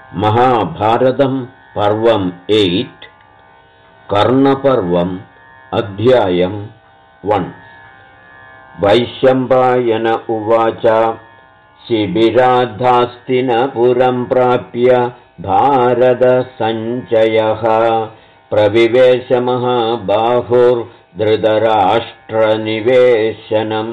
महाभारतं पर्वम् 8 कर्णपर्वम् अध्यायम् 1 वैशम्पायन उवाच शिबिराद्धास्तिनपुरं प्राप्य भारतसञ्चयः प्रविवेश महाबाहुर्धृतराष्ट्रनिवेशनम्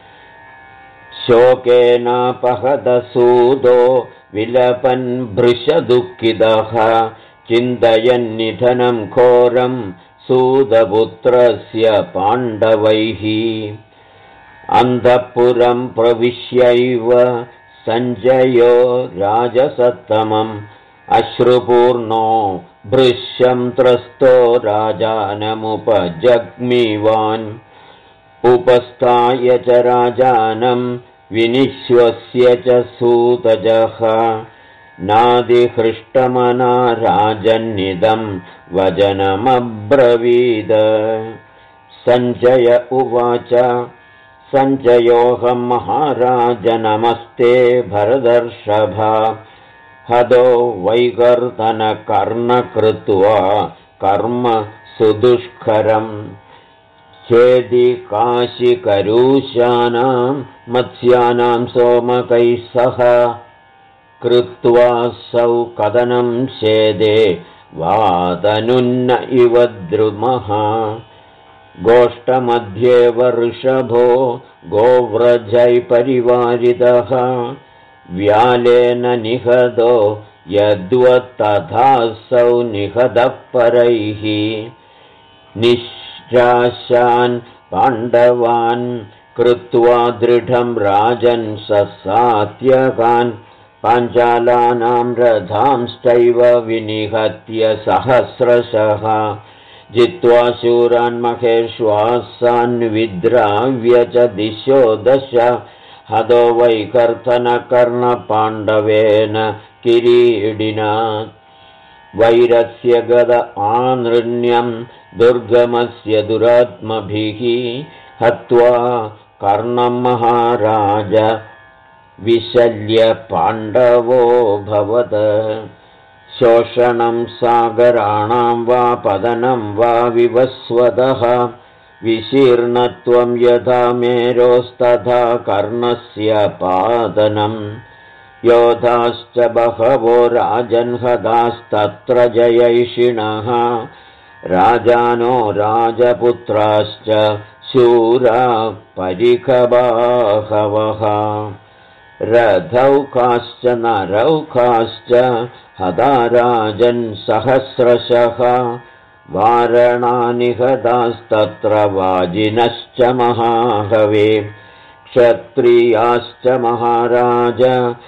शोकेनापहतसूदो विलपन् भृशदुःखितः चिन्तयन्निधनं घोरं सूतपुत्रस्य पाण्डवैः अन्तःपुरं प्रविश्यैव सञ्जयो राजसत्तमम् अश्रुपूर्णो भृशं त्रस्तो राजानमुपजग्मिवान् उपस्थाय च राजानं विनिश्वस्य च सूतजः नादिहृष्टमना राजन्निदं वचनमब्रवीद सञ्जय उवाच सञ्जयोऽहं महाराज नमस्ते भरतर्षभा हतो वैकर्तनकर्णकृत्वा कर्म सुदुष्करम् चेदि काशिकरूषाणां मत्स्यानां सोमकैः सह कृत्वा सौ कदनं शेदे वादनुन्न इव द्रुमः गोष्ठमध्ये वृषभो गोव्रजै परिवारितः व्यालेन निहतो यद्वत्तथासौ निहतः परैः निश्चाशान् पाण्डवान् कृत्वा दृढं राजन् ससात्यकान् पाञ्चालानां रथांश्चैव विनिहत्य सहस्रशः जित्वा शूरान् महेश्वासान् विद्राव्य च दिशो दश हतो वैकर्तनकर्णपाण्डवेन किरीडिना वैरस्य गद आनृण्यं दुर्गमस्य दुरात्मभिः हत्वा कर्णं महाराज विशल्य पाण्डवो भवत् शोषणं सागराणां वा पतनं वा विवस्वतः विशीर्णत्वं यथा मेरोस्तथा कर्णस्य पादनम् योधाश्च बहवो राजन्हतास्तत्र जयैषिणः राजानो राजपुत्राश्च शूरा परिखबाहवः रथौकाश्च नरौकाश्च हता राजन् सहस्रशः वारणानिहतास्तत्र वाजिनश्च महाहवे क्षत्रियाश्च महाराज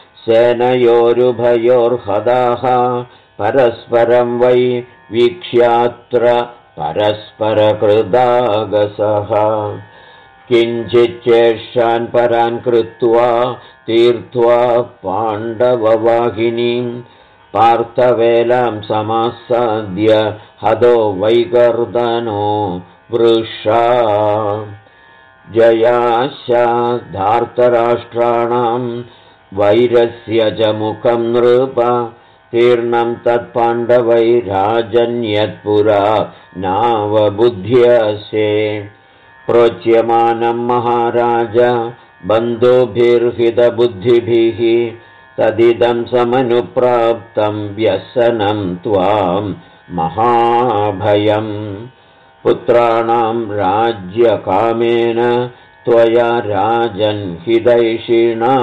सेनयोरुभयोर्हताः परस्परं वै वीक्ष्यात्र परस्परकृदागसः किञ्चिच्चेष्टान् परान् कृत्वा तीर्त्वा पाण्डववाहिनीं पार्थवेलां समासाद्य हतो वैकर्तनो वृषा जयाशाधार्तराष्ट्राणां वैरस्य च मुखं नृप तीर्णं तत्पाण्डवैराजन्यत्पुरा नावबुध्यसे प्रोच्यमानं महाराज बन्धुभिर्हितबुद्धिभिः तदिदं समनुप्राप्तं व्यसनं त्वां महाभयम् पुत्राणां राज्यकामेन त्वया राजन् हितैषिणा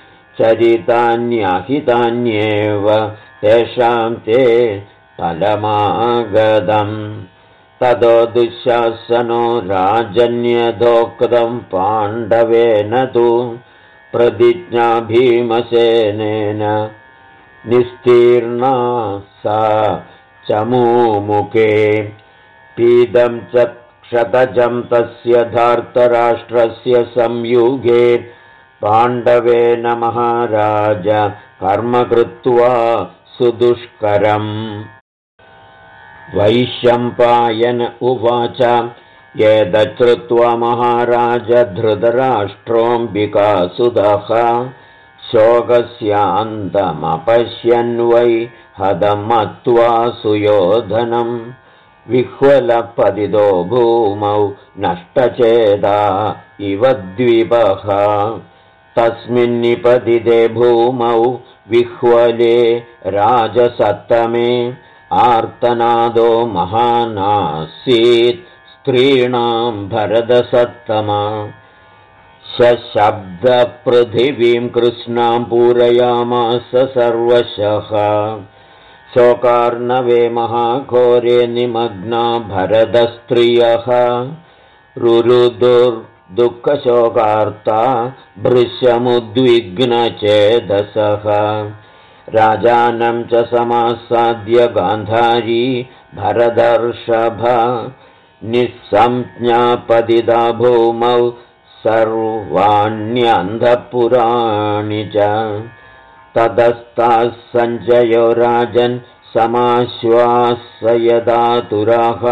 चरितान्यहितान्येव तेषां ते फलमागतम् ततो दुःशासनो राजन्यथोक्तं पाण्डवेन तु प्रतिज्ञा भीमसेनेन निस्तीर्णा सा चमूमुखे पीदं च क्षतजं तस्य धार्तराष्ट्रस्य संयुगे पाण्डवेन महाराज कर्म कृत्वा सुदुष्करम् वैशम्पायन उवाच एतच्छ्रुत्वा महाराज धृतराष्ट्रोऽम्बिकासुतः शोकस्यान्तमपश्यन् वै हदमत्वा सुयोधनम् विह्वलपतितो भूमौ नष्टचेदा इव द्विपः तस्मिन्निपतिते भूमौ विह्वले राजसत्तमे आर्तनादो महानासीत् स्त्रीणां भरतसत्तमा शशब्दपृथिवीं कृष्णां पूरयामास सर्वशः शोकार्णवे महाघोरे निमग्ना भरतस्त्रियः रुरुदुर्दुःखशोकार्ता भृशमुद्विग्नचेदसः राजानं च समासाद्य गान्धारी भरतर्षभ निःसंज्ञापतिता भूमौ सर्वाण्यन्धपुराणि च ततस्ताः सञ्जयो राजन् समाश्वासयदातुराः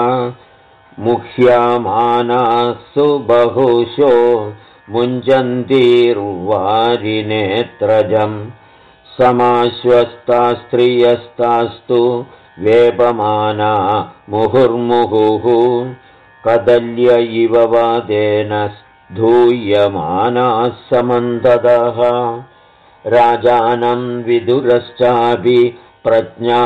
मुह्यमानासु बहुशो मुञ्चन्तीर्वारिनेत्रजम् समाश्वस्ता स्त्रियस्तास्तु वेपमाना मुहुर्मुहुः कदल्य इव वादेन धूयमानाः समन्ततः राजानं विदुरश्चापि प्रज्ञा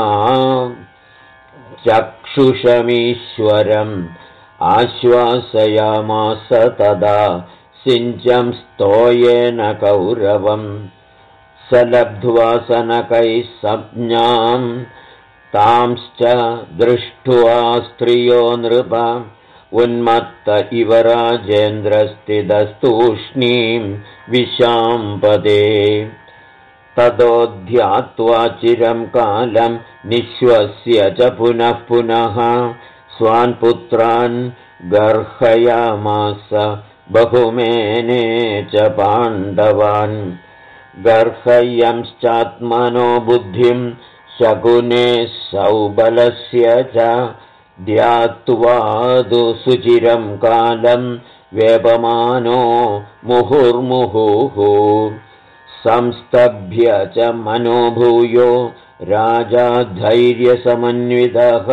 चक्षुषमीश्वरम् आश्वासयामास तदा सिञ्चं स्तोयेन कौरवम् स लब्ध्वा सनकैः संज्ञां तांश्च दृष्ट्वा स्त्रियो नृप उन्मत्त इव राजेन्द्रस्थितस्तूष्णीं विशाम्पदे ततो ध्यात्वा चिरं कालं निःश्वस्य च पुनः पुनः स्वान् पुत्रान् गर्हयामास बहुमेने च पाण्डवान् गर्हयंश्चात्मनो बुद्धिं शकुने सौबलस्य च ध्यात्वादु सुचिरं कालं वेपमानो मुहुर्मुहुः संस्तभ्य च मनोभूयो राजा धैर्यसमन्वितः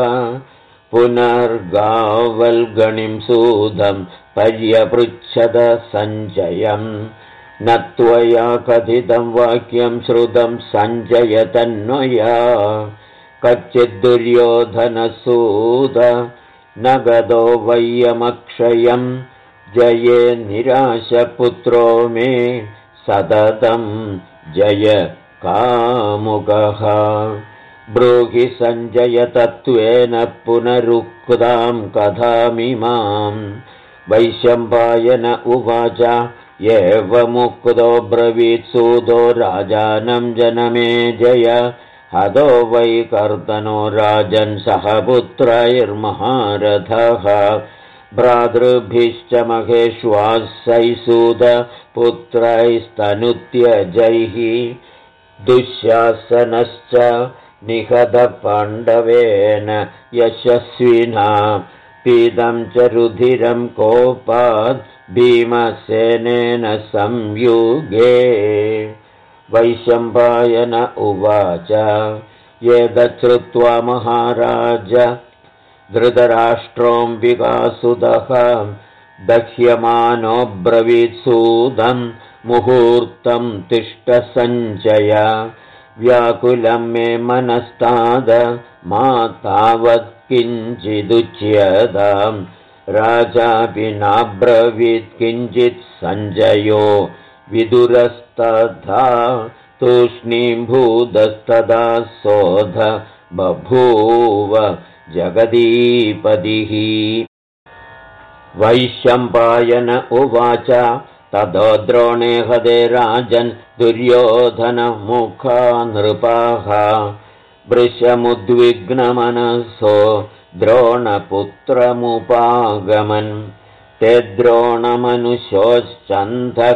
पुनर्गावल्गणिं सूदं पर्यपृच्छद सञ्जयम् न त्वया कथितं वाक्यं श्रुतं सञ्जय तन्वया कच्चिद्दुर्योधनसूत न गतो वय्यमक्षयं जये निराशपुत्रो मे सततं जय कामुकः ब्रूहि सञ्जय तत्त्वेन पुनरुक्तां कथामिमां वैशम्पायन उवाच एवमुक्तो ब्रवीत्सूतो राजानं जनमे जय हदो वै कर्तनो राजन् सह पुत्रैर्महारथः भ्रातृभिश्च महेश्वासैसूत पुत्रैस्तनुत्यजैः दुःशासनश्च निहतपाण्डवेन यशस्विना पीतं च रुधिरं कोपात् भीमसेनेन संयुगे वैशम्पायन उवाच एतच्छ्रुत्वा महाराज धृतराष्ट्रोऽम्बिकासुतः दह्यमानो ब्रवीत्सूतं मुहूर्तं तिष्ठ सञ्जय व्याकुलं मे मनस्ताद मा तावत् किञ्चिदुच्यतां राजापि नाब्रवीत् किञ्चित् सञ्जयो विदुरस्तथा तूष्णीभूतस्तदा सोध बभूव जगदीपतिः वैशम्पायन उवाच ततो द्रोणे हदे राजन् दुर्योधनमुखा नृपाः वृषमुद्विग्नमनसो द्रोणपुत्रमुपागमन् ते द्रोणमनुशोश्चन्धः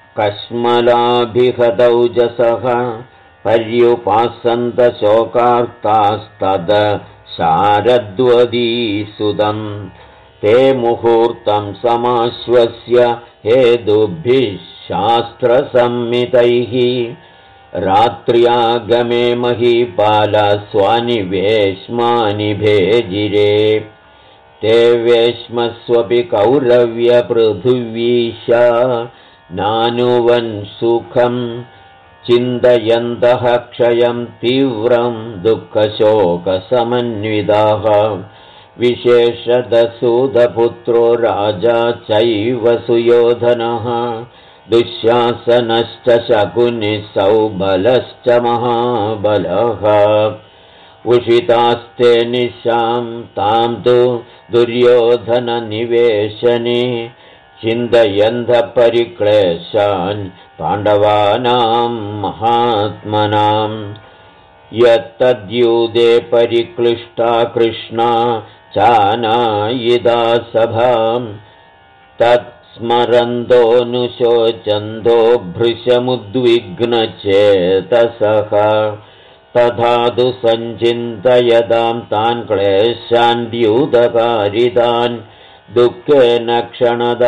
कश्मलाभिहतौजसः पर्युपासन्त शोकार्तास्तद शारद्वदीसुतम् ते मुहूर्तं समाश्वस्य हेतुभिः शास्त्रसंहितैः रात्र्यागमे महीपाला स्वानि वेश्मानि भेजिरे ते वेश्मस्वपि कौरव्यपृथिवीशा नानुवन् सुखं चिन्तयन्तः क्षयं तीव्रं दुःखशोकसमन्विताः विशेषदसूदपुत्रो राजा चैव सुयोधनः दुःशासनश्च शकुनिः सौबलश्च महाबलः उषितास्ते निशां तां तु दुर्योधननिवेशने चिन्तयन्तः परिक्लेशान् पाण्डवानां महात्मनां यत्तद्यूते परिक्लिष्टा कृष्णा चानायिदा सभां तत्स्मरन्तोऽनुशोचन्तो भृशमुद्विग्नचेतसः तथा तु सञ्चिन्तयतां तान् क्लेशान् द्यूतकारितान् दुःखेन क्षणदा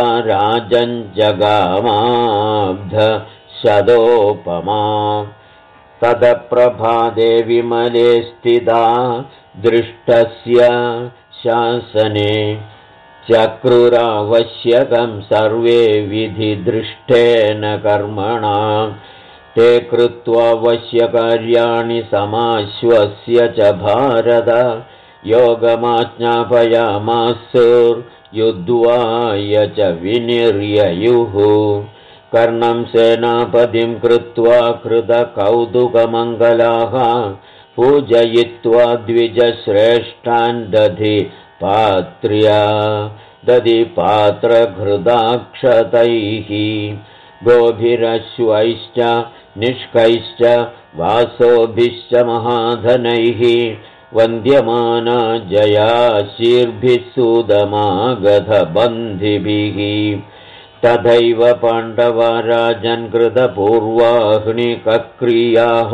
राजञ्जगामाब्ध शतोपमा तदप्रभाते विमले स्थिता दृष्टस्य शासने चक्रुरावश्यकं सर्वे विधिदृष्टेन कर्मणा ते कृत्वावश्यकार्याणि समाश्वस्य च भारत योगमाज्ञापयामासुर्युद्ध्वाय च विनिर्ययुः कर्णं सेनापतिं कृत्वा कृतकौतुकमङ्गलाः पूजयित्वा द्विजश्रेष्ठान् दधि पात्रघृताक्षतैः गोभिरश्वैश्च निष्कैश्च वासोभिश्च महाधनैः वन्द्यमाना जयाशीर्भिः सुदमागधबन्धिभिः तथैव पाण्डवाराजन् कृतपूर्वाह्निकक्रियाः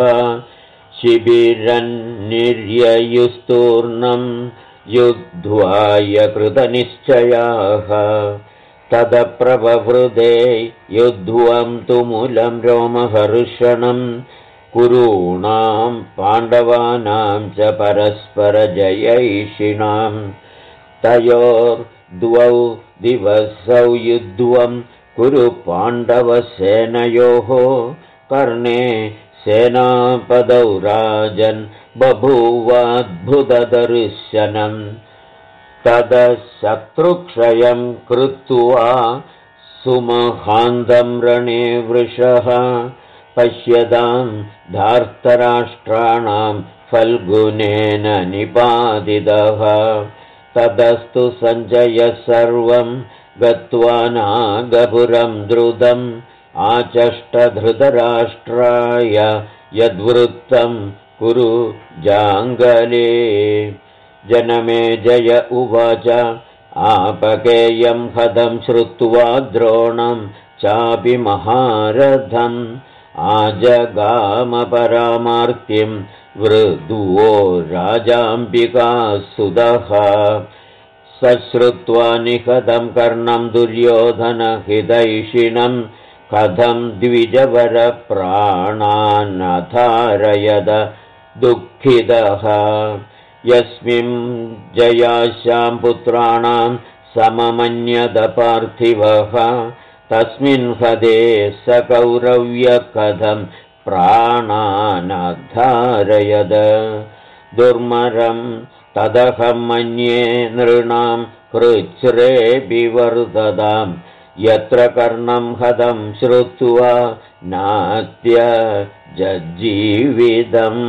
शिबिरन्निर्ययुस्तूर्णं युद्ध्वाय कृतनिश्चयाः तदप्रववृदे युद्ध्वं तुमुलं रोमहर्षणं कुरूणां पाण्डवानां च परस्परजयैषिणां तयोर्द्वौ दिवसौ युद्ध्वं कुरु पाण्डवसेनयोः कर्णे सेनापदौ राजन् बभूवाद्भुतदर्शनम् ततः शत्रुक्षयं कृत्वा सुमहान्तं रणे वृषः पश्यतां धार्तराष्ट्राणां फल्गुनेन निपातितः ततस्तु सञ्जयः सर्वं गत्वा नागपुरं द्रुतम् आचष्टधृतराष्ट्राय यद्वृत्तं कुरु जाङ्गले जनमेजय उवाच आपकेयं हतं श्रुत्वा द्रोणं चापि महारथम् आजगामपरामार्तिं वृद्धो राजाम्बिकासुतः सश्रुत्वा निहतं कर्णं दुर्योधनहितैषिणं कथं द्विजवरप्राणानधारयद दुःखितः यस्मिन् जयास्यां पुत्राणां सममन्यद पार्थिवः तस्मिन् हदे स कौरव्यकथं प्राणानधारयद दुर्मरं तदहं मन्ये नृणां कृच्छ्रे विवर्धतां यत्र कर्णं हतं श्रुत्वा नात्यजजीवितम्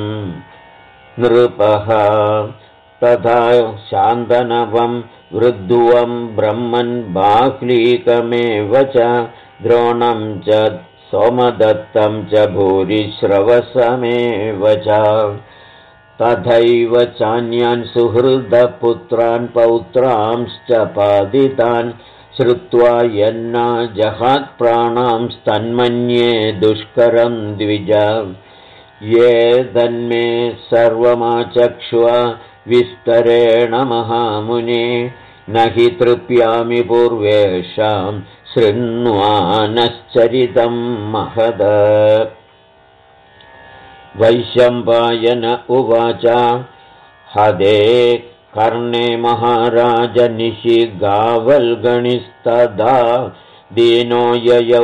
नृपः तथा शान्तनवं वृद्धुवं ब्रह्मन् बाह्लीकमेव च द्रोणं च सोमदत्तं च भूरिश्रवसमेव च तथैव चान्यान् सुहृदपुत्रान् पौत्रांश्च पादितान् श्रुत्वा यन्ना जहात्प्राणांस्तन्मन्ये दुष्करं द्विज ये तन्मे सर्वमाचक्ष्व विस्तरेण महामुने न हि तृप्यामि पूर्वेषां शृण्वानश्चरितं महद वैशम्पायन उवाच हदे कर्णे महाराज निशिगावल्गणिस्तदा दीनो ययौ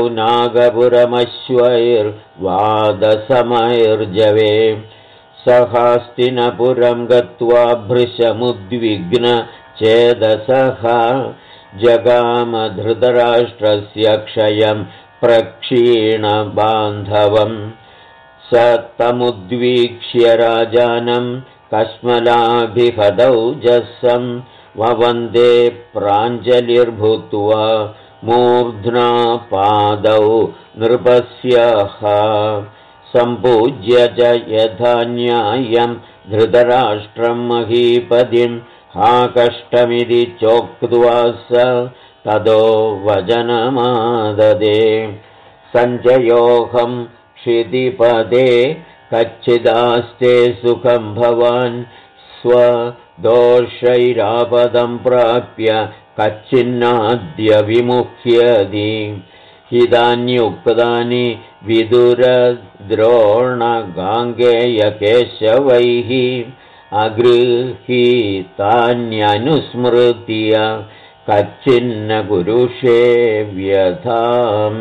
नागपुरमश्वैर्वादसमैर्जवे सहास्तिनपुरं गत्वा भृशमुद्विग्न चेदसः जगामधृतराष्ट्रस्य क्षयं प्रक्षीणबान्धवम् स तमुद्वीक्ष्य राजानं कश्मलाभिहदौजसं ववन्दे प्राञ्जलिर्भूत्वा मूर्ध्ना पादौ नृपस्यः सम्पूज्य च यथा न्यायं धृतराष्ट्रं महीपतिं हा कष्टमिति चोक्त्वा स ततो वचनमाददे सञ्जयोऽहं क्षितिपदे कच्चिदास्ते सुखं भवान् स्वदोषैरापदं प्राप्य कच्चिन्नाद्य विमुह्यति हितान्युक्तानि विदुरद्रोणगाङ्गेयकेशवैः अगृहीतान्यनुस्मृत्य कच्चिन्न कुरुषे व्यथाम्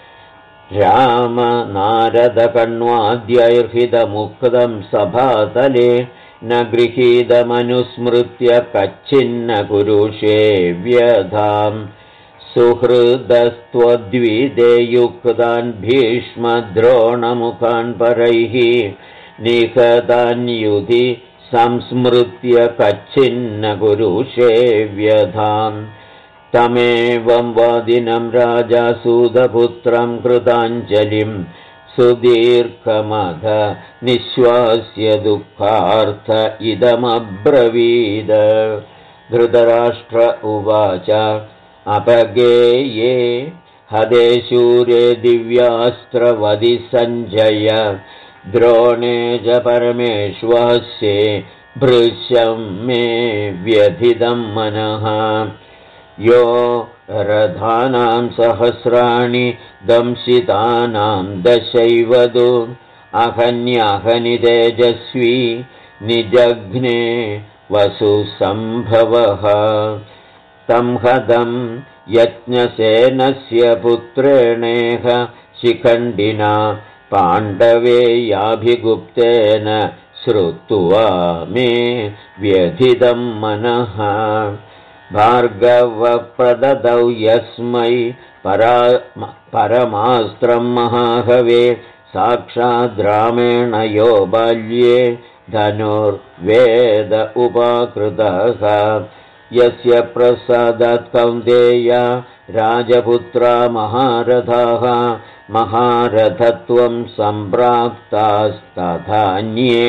रामनारदकण्वाद्यैर्हितमुक्तं सभातले न गृहीतमनुस्मृत्य कच्चिन्न कुरुषे व्यथाम् सुहृदस्त्वद्विदे युक्तान् भीष्मद्रोणमुखान् परैः निहतान्युधि संस्मृत्य कच्चिन्न कुरुषे व्यथाम् तमेवं वादिनं राजा सूतपुत्रं कृताञ्जलिं सुदीर्घमध निःश्वास्य दुःखार्थ इदमब्रवीद धृतराष्ट्र उवाच अपगेये हदे शूरे दिव्यास्त्रवदि सञ्जय द्रोणे च परमेश्वास्ये भृशं मे व्यथितं मनः यो रथानां सहस्राणि दंशितानां दशैवदु अहन्यहनि तेजस्वी निजघ्ने वसुसम्भवः संहतं यज्ञसेनस्य पुत्रेणेह शिखण्डिना पाण्डवेयाभिगुप्तेन श्रुत्वा मे व्यथितं मनः भार्गवप्रददौ यस्मै परमास्त्रं महाहवे साक्षाद्रामेण यो बाल्ये धनुर्वेद उपाकृतः यस्य प्रसादात् कौन्तेय राजपुत्रा महारथाः महारथत्वं सम्प्राप्तास्तथान्ये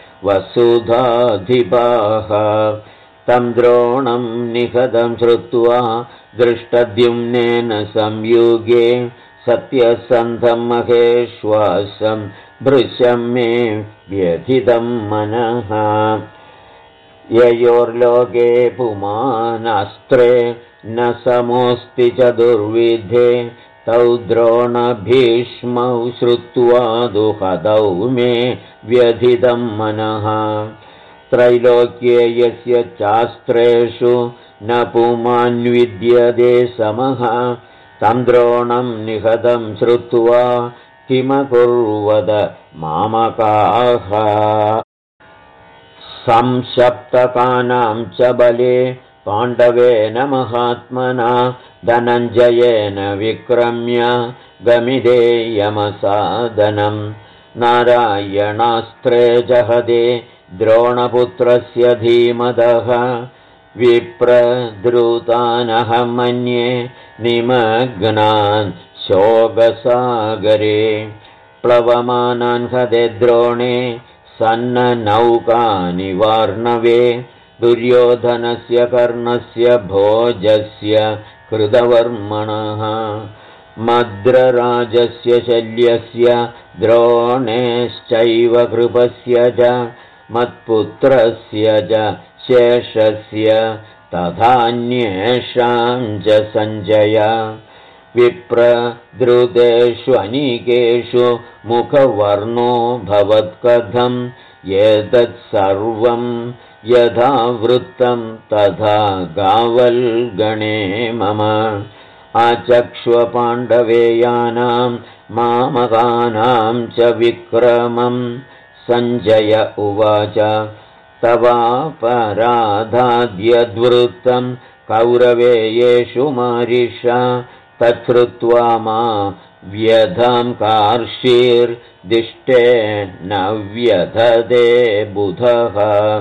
वसुधाधिपाः तं द्रोणं निहतं श्रुत्वा दृष्टद्युम्नेन संयुगे सत्यसन्धं महेश्वासं भृशं मे व्यथितं मनः ययोर्लोके पुमानास्त्रे न समोऽस्ति चतुर्विधे तौ द्रोणभीष्मौ श्रुत्वा दुःखदौ मे व्यथितं मनः त्रैलोक्ये यस्य चास्त्रेषु न पुमान्विद्यते समः तं द्रोणं निहतं श्रुत्वा किमकुर्वद मामकाः संसप्तकानां च बले पाण्डवेन महात्मना धनञ्जयेन विक्रम्य गमिदेयमसादनं नारायणास्त्रे जहदे द्रोणपुत्रस्य धीमतः विप्रद्रुतानहं मन्ये निमग्नान् शोकसागरे प्लवमानान् हदे द्रोणे सन्ननौकानि वार्णवे दुर्योधनस्य कर्णस्य भोजस्य कृतवर्मणः मद्रराजस्य शल्यस्य द्रोणेश्चैव कृपस्य च मत्पुत्रस्य च शेषस्य तथान्येषां च सञ्जय विप्रद्रुतेष्वनिकेषु मुखवर्णो भवत्कथम् एतत्सर्वं यथा वृत्तं तथा गावल्गणे मम आचक्ष्वपाण्डवेयानां मामकानां च विक्रमं सञ्जय उवाच तवापराधाद्यद्वृत्तं कौरवेयेषु मारिषा तच्छ्रुत्वा मा व्यधां कार्षीर्दिष्टेन व्यधते बुधः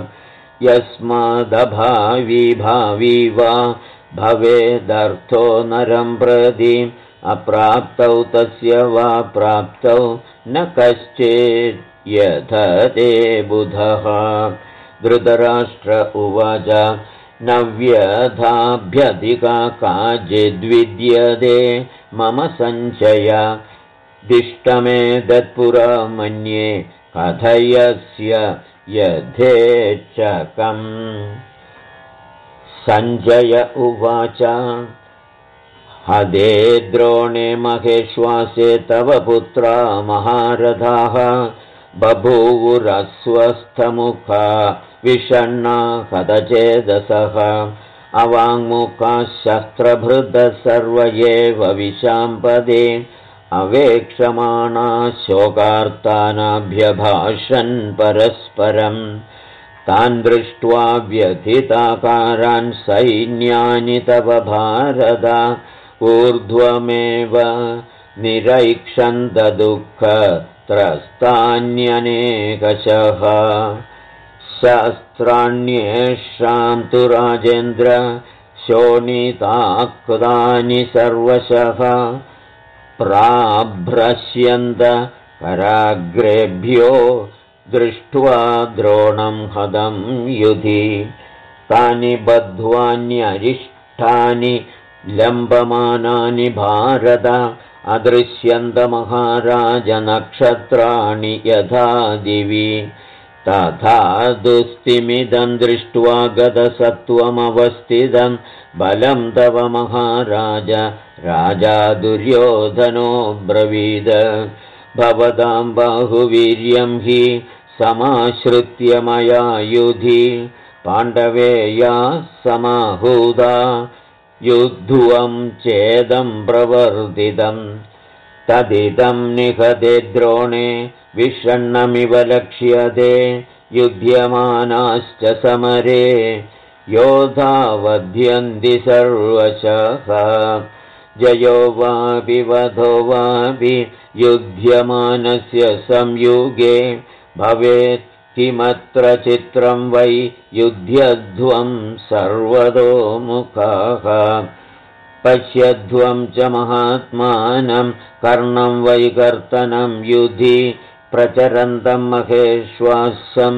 यस्मादभावी भावी वा भवेदर्थो नरं प्रति अप्राप्तौ तस्य वा प्राप्तौ न कश्चित् यधते बुधः धृतराष्ट्र उवाच न व्यधाभ्यधिका काचिद्विद्यते मम सञ्चय दिष्टमेतत्पुरा मन्ये कथयस्य यथेच्छकम् सञ्जय उवाच हदे द्रोणे महेश्वासे तव पुत्रा महारथाः बभूवुरस्वस्थमुखा विषण्णा हतचेदसः अवाङ्मुखाः शस्त्रभृतः सर्व एव विशाम्पदे अवेक्षमाणा शोकार्तानाभ्यभाषन् परस्परम् तान् दृष्ट्वा व्यथिताकारान् सैन्यानि तव भारत ऊर्ध्वमेव निरैक्षन्तदुःखत्रस्तान्यनेकशः शस्त्राण्येषां तु राजेन्द्र शोणिताक्तानि सर्वशः प्राभ्रश्यन्त कराग्रेभ्यो दृष्ट्वा द्रोणं हदं युधि तानि बद्ध्वान्यरिष्ठानि लम्बमानानि भारत अदृश्यन्त महाराज नक्षत्राणि यथा दिवि तथा दुस्तिमिदं दृष्ट्वा गतसत्त्वमवस्थितं बलं तव महाराज राजा दुर्योधनो ब्रवीद भवतां बाहुवीर्यं हि समाश्रित्य मया युधि पाण्डवेया समाहूता युद्धुवं चेदं प्रवर्तितं तदिदं निहते द्रोणे विषण्णमिव लक्ष्यते युध्यमानाश्च समरे योधा वध्यन्ति सर्वशः जयो वापि वधो वापि युध्यमानस्य संयुगे भवेत् किमत्र चित्रं वै युध्यध्वं सर्वतोमुखाः पश्यध्वं च महात्मानं कर्णं वै कर्तनं युधि प्रचरन्तं महेश्वासं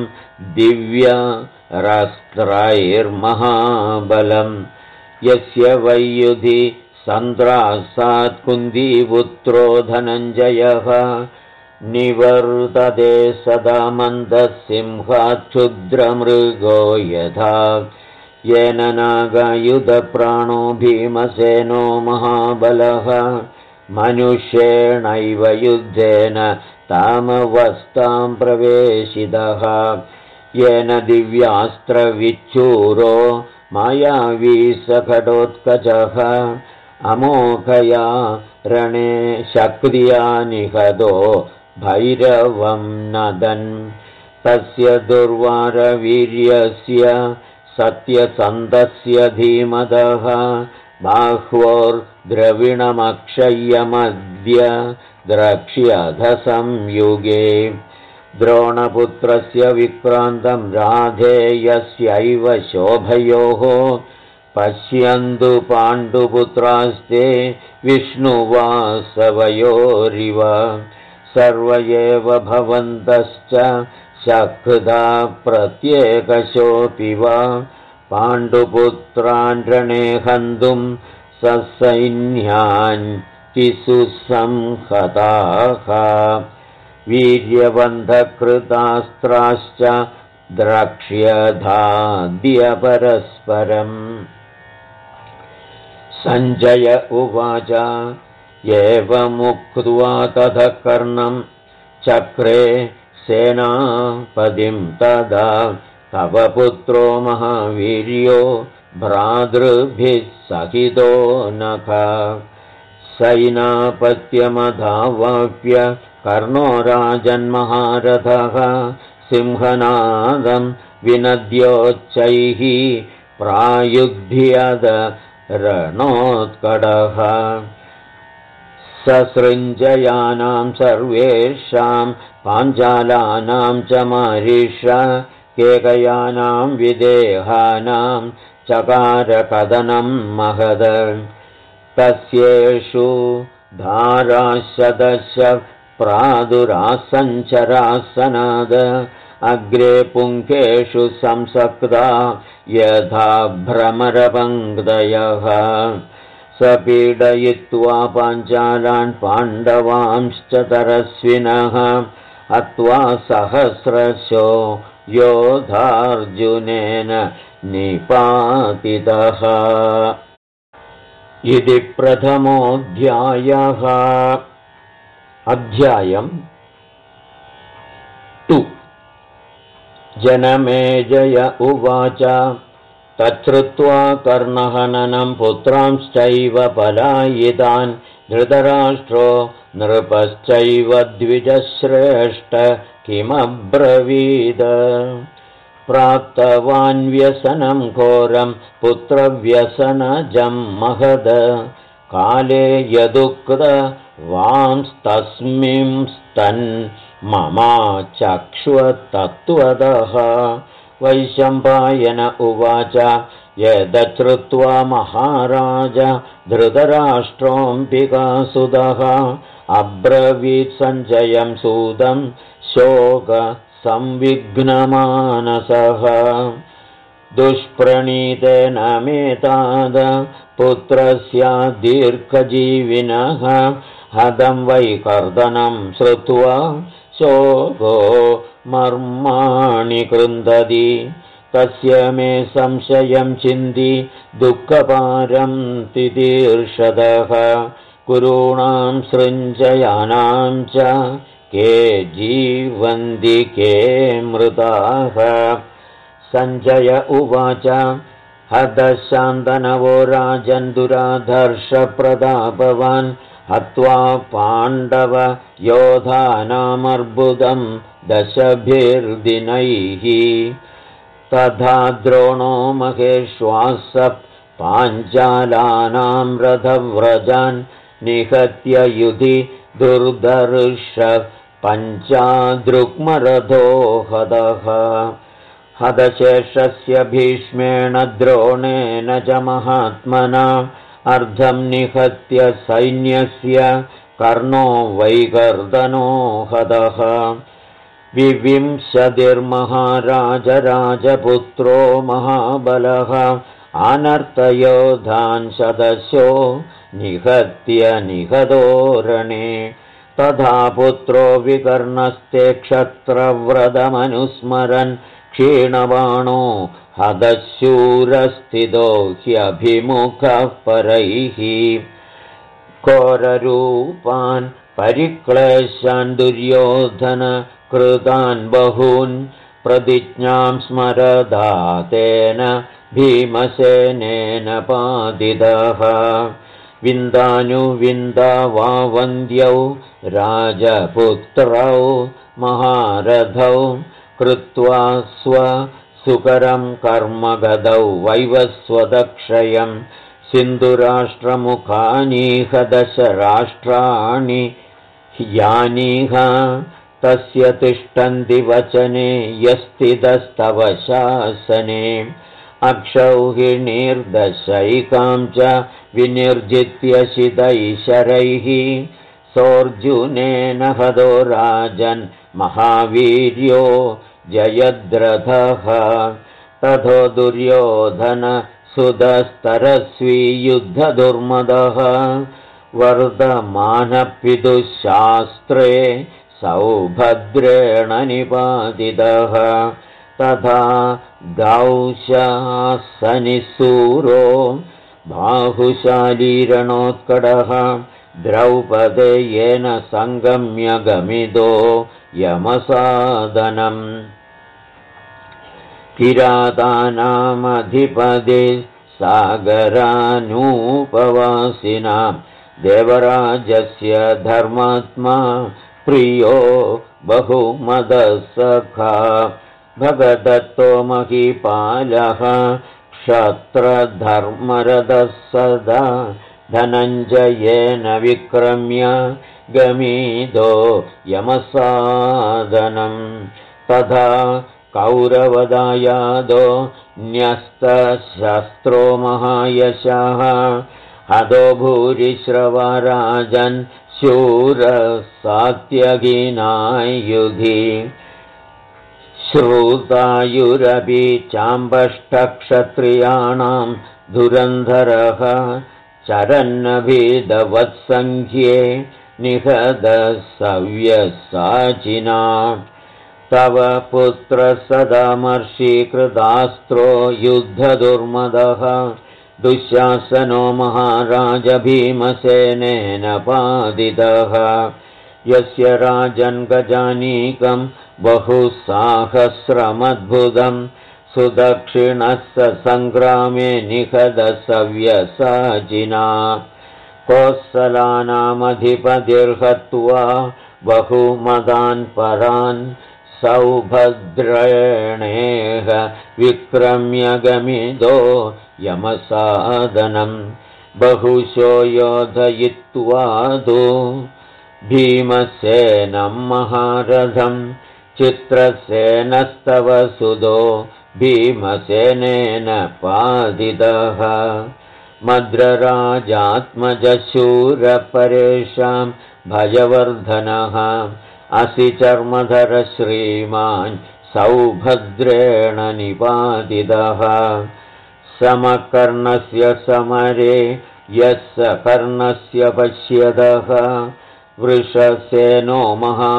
दिव्यरास्त्रैर्महाबलं यस्य वै युधि सन्द्रासात् कुन्दीपुत्रो धनञ्जयः निवर्तते सदा मन्दसिंहात् क्षुद्रमृगो यथा येन नागायुधप्राणो भीमसेनो महाबलः मनुष्येणैव युद्धेन तामवस्थां प्रवेशितः येन दिव्यास्त्रविच्छूरो मायावी सखडोत्कचः अमोघया रणे शक्रिया निहतो भैरवं नदन् तस्य दुर्वारवीर्यस्य सत्यसन्धस्य धीमतः बाह्वोर्द्रविणमक्षय्यमद्य द्रक्ष्यथ संयुगे द्रोणपुत्रस्य विक्रान्तं राधेयस्यैव शोभयोः पश्यन्तु पाण्डुपुत्रास्ते विष्णुवासवयोरिव सर्व एव भवन्तश्च शक्ता प्रत्येकशोऽपि वा पाण्डुपुत्रान् रणे हन्तुं ससैन्यान् सुसंहताः वीर्यबन्धकृतास्त्राश्च द्रक्ष्यधाद्य परस्परम् सञ्जय उवाच एवमुक्त्वा ततः कर्णं चक्रे सेनापतिं तदा तव पुत्रो महावीर्यो भ्रातृभिः सहितो नख सैनापत्यमधावाप्य कर्णो राजन्महारथः सिंहनादं विनद्योच्चैः प्रायुध्यद रणोत्कटः ससृञ्जयानां सर्वेषां पाञ्चालानां च मारीष केकयानां विदेहानां चकारकदनं महद तस्येषु धाराशदश प्रादुरासञ्चरासनाद अग्रे पुङ्केषु संसक्ता यथा भ्रमरपङ्क्तयः स पीडयित्वा पाञ्चालान् पाण्डवांश्च तरस्विनः हत्वा सहस्रशो योधार्जुनेन निपातितः। इति प्रथमोऽध्यायः। अध्यायम् 2। जनमेजय उवाच तच्छ्रुत्वा कर्णहननं पुत्रांश्चैव पलायितान् धृतराष्ट्रो नृपश्चैव द्विजश्रेष्ठ किमब्रवीद प्राप्तवान् व्यसनं घोरं पुत्रव्यसनजं महद काले यदुक्तवांस्तस्मिंस्तन्ममाचक्ष्वतत्त्वतः। वैशम्पायन उवाच यदश्रुत्वा महाराज धृतराष्ट्रोऽम्बिकासुतः अब्रवीत् सञ्जयं सूतं शोकसंविघ्नमानसः दुष्प्रणीतेन मेताद पुत्रस्य दीर्घजीविनः हतं वैकर्दनं श्रुत्वा शोको मर्माणि कृन्दति तस्य मे संशयं चिन्ति दुःखपारं तितीर्षदः कुरूणां सृञ्जयानां च के जीवन्ति के मृताः। सञ्जय उवाच हतशान्तनवो राजन् दुराधर्षप्रतापवान् हत्वा पाण्डव योधानामर्बुदं दशभिर्दिनैः तथा द्रोणो महेश्वासः पाञ्चालानां रथव्रजान् निहत्य युधि दुर्धर्ष पञ्चाद्रुक्मरथो हतः हतशेषस्य भीष्मेण द्रोणेन च महात्मना अर्धं निहत्य सैन्यस्य कर्णो वैकर्दनो हतः विविंशतिर्महाराज राजपुत्रो महाबलः अनर्थयोधान् शतशो निहत्य निहतोरणे तथा पुत्रो विकर्णस्ते क्षत्रव्रतमनुस्मरन् क्षीणबाणो हतशूरस्थितो ह्यभिमुखः परैः घोररूपान् परिक्लेशान् दुर्योधन कृतान् बहून् प्रतिज्ञां स्मरदा तेन भीमसेनेन पातितः विन्दानुविन्दावावन्द्यौ राजपुत्रौ महारथौ कृत्वा स्वसुकरं कर्म गदौ वैवस्वदक्षयं सिन्धुराष्ट्रमुखानीह दशराष्ट्राणि यानीह तस्य तिष्ठन्ति वचने यस्थितस्तव शासने अक्षौहिणीर्दशैकां च विनिर्जित्य शितैशरैः सोऽर्जुनेन हतो राजन् महावीर्यो जयद्रथः तथो दुर्योधन सुदस्तरस्वी युद्धदुर्मदः वर्धमानपितुशास्त्रे सौभद्रेण निपातितः तथा दौशासनिसूरो बाहुशाली रणोत्कटः द्रौपदेयेन सङ्गम्य गमिदो यमसादनम् किरातानामधिपदे सागरानूपवासिनां देवराजस्य धर्मात्मा प्रियो बहुमदसखा भगदत्तो महीपालः क्षत्रधर्मरदः सदा धनञ्जयेन विक्रम्य गमीदो यमसादनम् तथा कौरवदायादो न्यस्तशस्त्रो महायशः हदो भूरिश्रवा राजन् शूरसात्यगिनायुधि श्रुतायुरपि चाम्बष्टक्षत्रियाणां धुरन्धरः चरन्नभिदवत्सङ्ख्ये निहदसव्यसाचिना तव पुत्र सदामर्षीकृतास्त्रो युद्धदुर्मदः दुःशासनो महाराज भीमसेनेन पादितः यस्य राजन् गजानीकं बहुसाहस्रमद्भुतं सुदक्षिणः सङ्ग्रामे निहदसव्यसाचिना कोसलानामधिपतिर्हत्वा बहुमदान् परान् सौभद्रेणेह विक्रम्य गमिदो यमसादनम् बहुशो योधयित्वादो भीमसेनं महारथं चित्रसेनस्तव सुदो भीमसेनेन पादितः मद्रराजात्मजशूरपरेषां भयवर्धनः असि चर्मधर श्रीमान् सौभद्रेण निपादितः समकर्णस्य समरे यस्य कर्णस्य पश्यतः वृषसेनो महा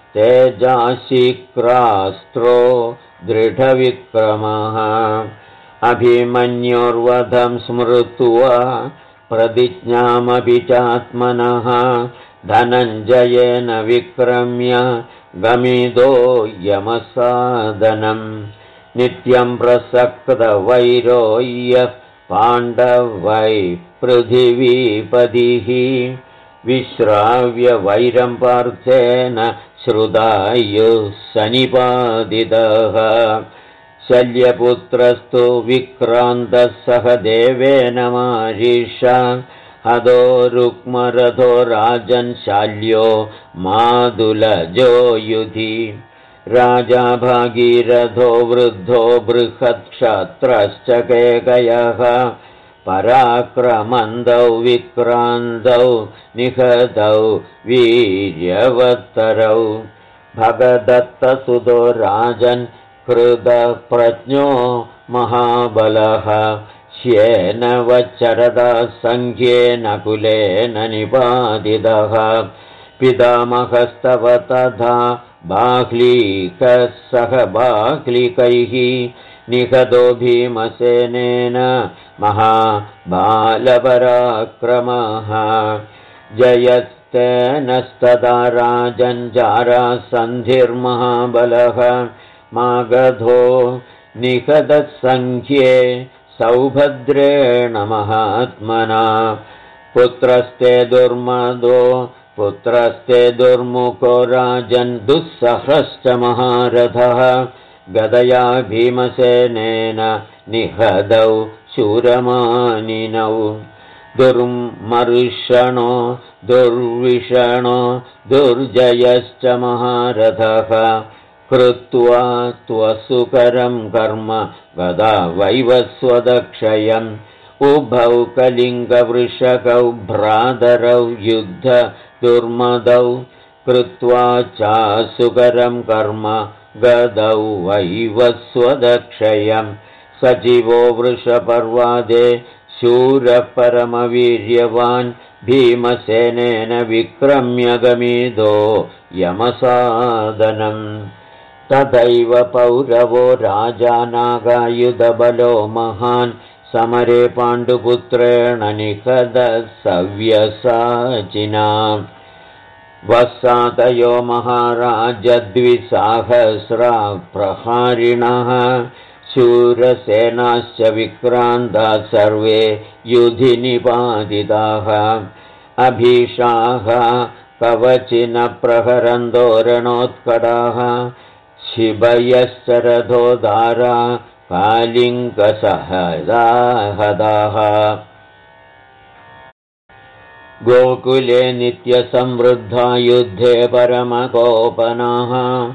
तेजाशीक्रास्त्रो दृढविक्रमः अभिमन्योर्वधं स्मृत्वा प्रतिज्ञामपि चात्मनः धनञ्जयेन विक्रम्य गमिदो यमसादनम् नित्यं प्रसक्तवैरो यः पाण्डवै पृथिवीपतिः विश्राव्य वैरं पार्थेन श्रुतायुः सनिपादितः शल्यपुत्रस्तु विक्रान्तः सह देवेन मारीषा हदो रुक्मरथो राजन् शाल्यो मादुलजो युधि राजा भागीरथो वृद्धो बृहत्क्षत्रश्च केकयः पराक्रमन्दौ विक्रान्तौ निहतौ वीर्यवत्तरौ भगदत्तसुतो राजन् हृदप्रज्ञो महाबलः श्येन वच्चरदा सङ्ख्ये नकुलेन निपादितः पितामहस्तव तथा बाह्लीकः सह बाह्लिकैः निहतो भीमसेनेन महाबालपराक्रमः जयस्तेनस्तदा राजन् जारासन्धिर्महाबलः मागधो निहतसङ्ख्ये सौभद्रेण महात्मना पुत्रस्ते दुर्मदो पुत्रस्ते दुर्मुखो राजन् दुःसहश्च महारथः गदया भीमसेनेन निहतौ शूरमानिनौ दुर्मर्षणो दुर्विषणो दुर्जयश्च महारथः कृत्वा त्वसुकरं कर्म गदा वैवस्वदक्षयम् उभौ कलिङ्गवृषकौ भ्रातरौ युद्ध दुर्मदौ कृत्वा चासुकरं कर्म गदौ वैवस्वदक्षयम् सजीवो वृषपर्वादे शूरः परमवीर्यवान् भीमसेनेन विक्रम्य गमीदो यमसादनम् तथैव पौरवो राजा नागायुधबलो महान् समरे पाण्डुपुत्रेण निहतः सव्यसाचिना वसातयो महाराजद्विसहस्रा प्रहारिणः शूरसेनाश्च विक्रान्ता सर्वे युधि निपातिताः अभीषाः कवचिन प्रहरन्तो रणोत्कटाः शिबयश्च रथोदारा कालिङ्गसहदाहदाः गोकुले नित्यसंवृद्धा युद्धे परमकोपनाः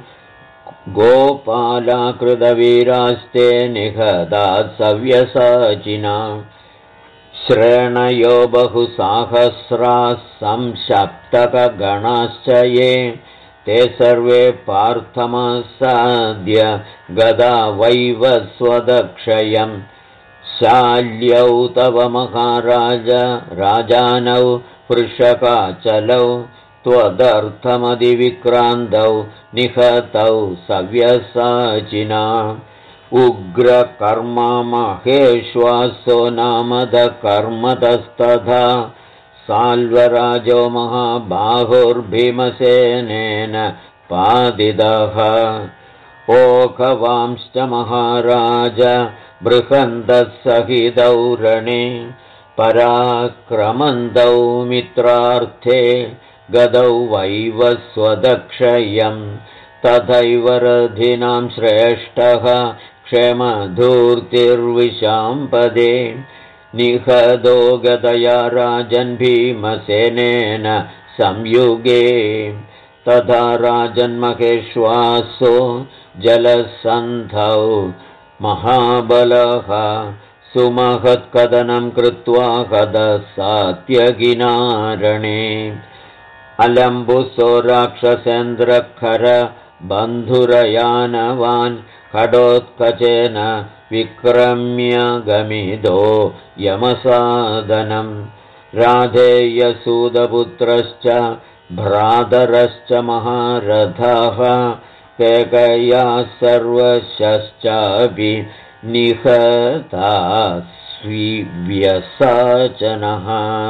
गोपालाकृतवीरास्ते निहताः सव्यसाचिना श्रेणयो बहुसाहस्राः संसप्तकगणाश्च ये ते सर्वे पार्थमसाद्य गदा वैवस्वदक्षयम् शाल्यौ तव महाराज राजानौ वृषकाचलौ त्वदर्थमधिविक्रान्तौ निहतौ सव्यसाचिना उग्रकर्मा महेश्वासो नामदकर्मतस्तथा साल्वराजो महाबाहुर्भीमसेनेन पादितः ओखवांश्च महाराज बृहन्तः सहितौ रणे पराक्रमन्तौ मित्रार्थे गदौ वैवस्वदक्षयम् तथैव रथिनां श्रेष्ठः क्षेमधूर्तिर्विशाम्पदे निहतो गदया राजन् भीमसेनेन संयुगे तथा राजन्महेश्वासो जलसन्धौ महाबलः सुमहत्कदनं कृत्वा हतसात्यगिनारणे अलम्बुसो राक्षसेन्द्रखर बन्धुरयानवान् खडोत्कचेन विक्रम्य गमिदो यमसादनं राधेयसूदपुत्रश्च भ्रातरश्च महारथः केकया सर्वशश्चापि निहता स्वीव्यसाचनः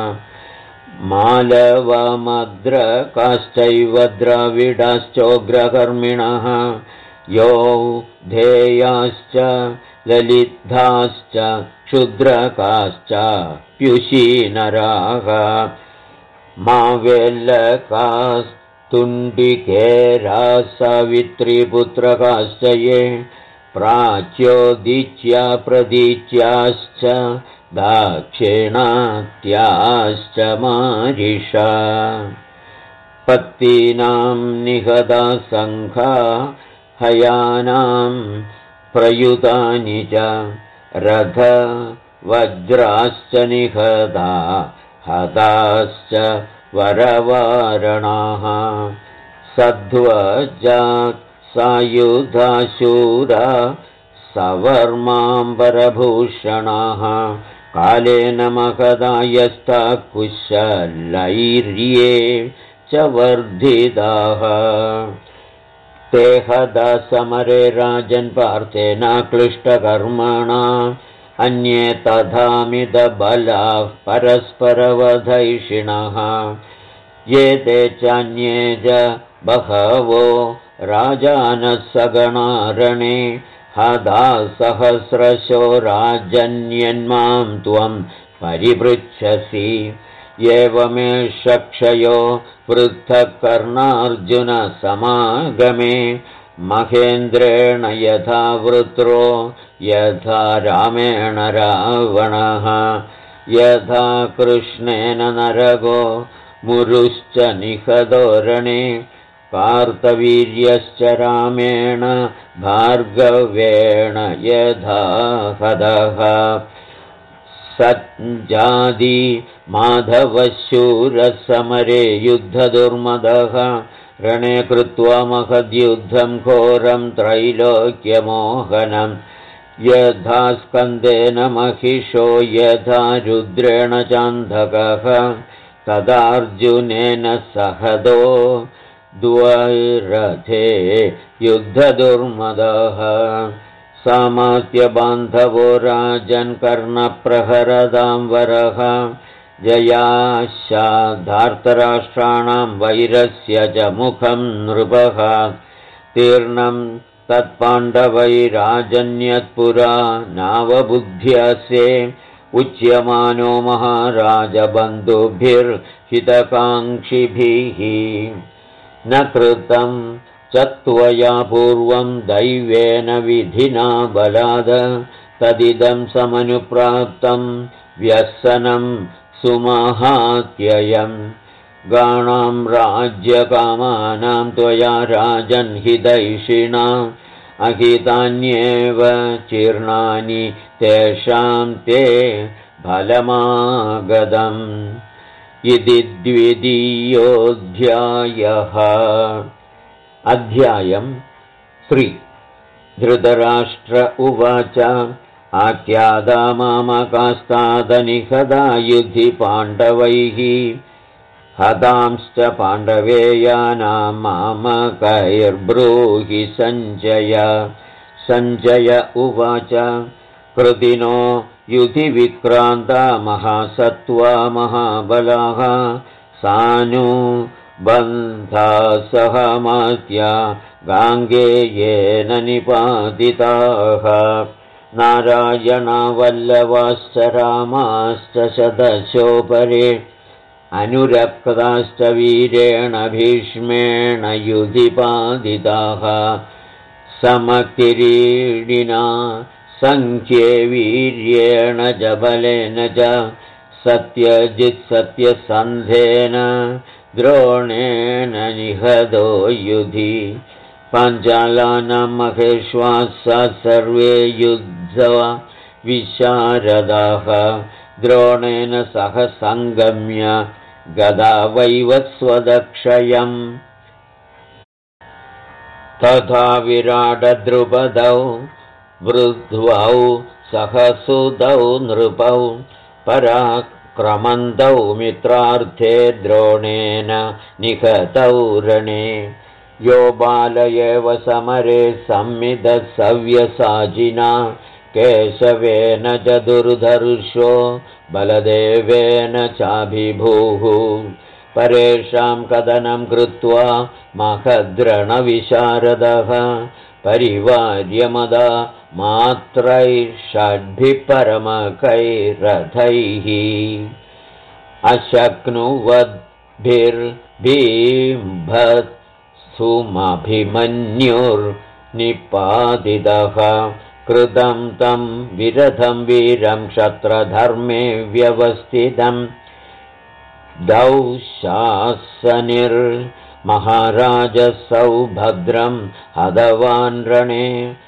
मालवमद्रकाश्चैव द्रविडाश्चोग्रकर्मिणः यौधेयाश्च ललिताश्च क्षुद्रकाश्च प्युषीनराः मावेल्लकास्तुण्डिकेरा सावित्रीपुत्रकाश्च ये प्राच्योदीच्या प्रदीच्याश्च दाक्षिणात्याश्च मारिषा पत्तीनां निहता सङ्घा हयानां प्रयुतानि च रथ वज्राश्च निहता हताश्च वरवारणाः सध्वजात् सायुधाशूरा सवर्माम्बरभूषणाः कालेन महदायस्ता कुशलैर्ये च वर्धिताः ते हदा समरे राजन् पार्थेनाक्लिष्टकर्मणा अन्ये तथामिदबलाः परस्परवधैषिणः ये ते चान्ये च बहवो राजानः सगणारणे हदा सहस्रशो राजन्यन्मां त्वं परिपृच्छसि एवमेष क्षयो वृद्धकर्णार्जुनसमागमे महेन्द्रेण यथा वृत्रो यथा रामेण रावणः यथा कृष्णेन नरगो मुरुश्च निहतोरणे कार्तवीर्यश्च रामेण भार्गवेण यथा हतः सञ्जादी माधवशूरसमरे युद्धदुर्मदः रणे कृत्वा महद्युद्धं घोरं त्रैलोक्यमोहनं यथा स्कन्देन महिषो यथा रुद्रेण चान्धकः तदार्जुनेन सहदो द्वैरथे युद्धदुर्मदः सामात्यबान्धवो राजन् कर्णप्रहरदां वरः जयाशाधार्तराष्ट्राणां वैरस्य च मुखं नृपः तीर्णं तत्पाण्डवैराजन्यत्पुरा नावबुद्ध्यसे उच्यमानो महाराजबन्धुभिर्हितकाङ्क्षिभिः न कृतं च त्वया पूर्वं दैवेन विधिना बलाद तदिदं समनुप्राप्तं व्यसनं सुमहात्ययम् गाणां राज्यकामानां त्वया राजन् हितैषिणा अहितान्येव चीर्णानि तेषां ते फलमागतम् इति द्वितीयोऽध्यायः। अध्यायं 3। धृतराष्ट्र उवाच आख्यादा मामकास्तादनिहदा युधि पाण्डवैः हतांश्च पाण्डवेयानां मामकैर्ब्रूहि सञ्जय उवाच कृतिनो युधि विक्रान्ता महासत्त्वा महाबलाः सानुबन्धा सहमात्या गाङ्गेयेन निपातिताः नारायणवल्लभाश्च रामाश्च शतशोपरे अनुरक्ताश्च वीरेण भीष्मेण युधिपादिताः समकिरीडिना सङ्ख्ये वीर्येण च बलेन च सत्यजित्सत्यसन्धेन द्रोणेन निहतो युधि पाञ्चालानां महेश्वासः सर्वे युद्धवा विशारदाः द्रोणेन सह सङ्गम्य गदा वैवस्वदक्षयम् तथा विराटद्रुपदौ वृद्ध्वौ सहसुतौ नृपौ पराक्रमन्तौ मित्रार्थे द्रोणेन निहतौ रणे यो बाल एव समरे संमिदः सव्यसाचिना केशवेन च दुर्धर्षो बलदेवेन चाभिभूः परेषां कदनं कृत्वा महद्रणविशारदः परिवार्यमदा मात्रैषड्भिः परमकैरथैः अशक्नुवद्भिर्बिभत्सुमभिमन्युर्निपातितः कृतं तं विरथं वीरं क्षत्रधर्मे व्यवस्थितं दौशासनिर्महाराजसौभद्रं हतवान् रणे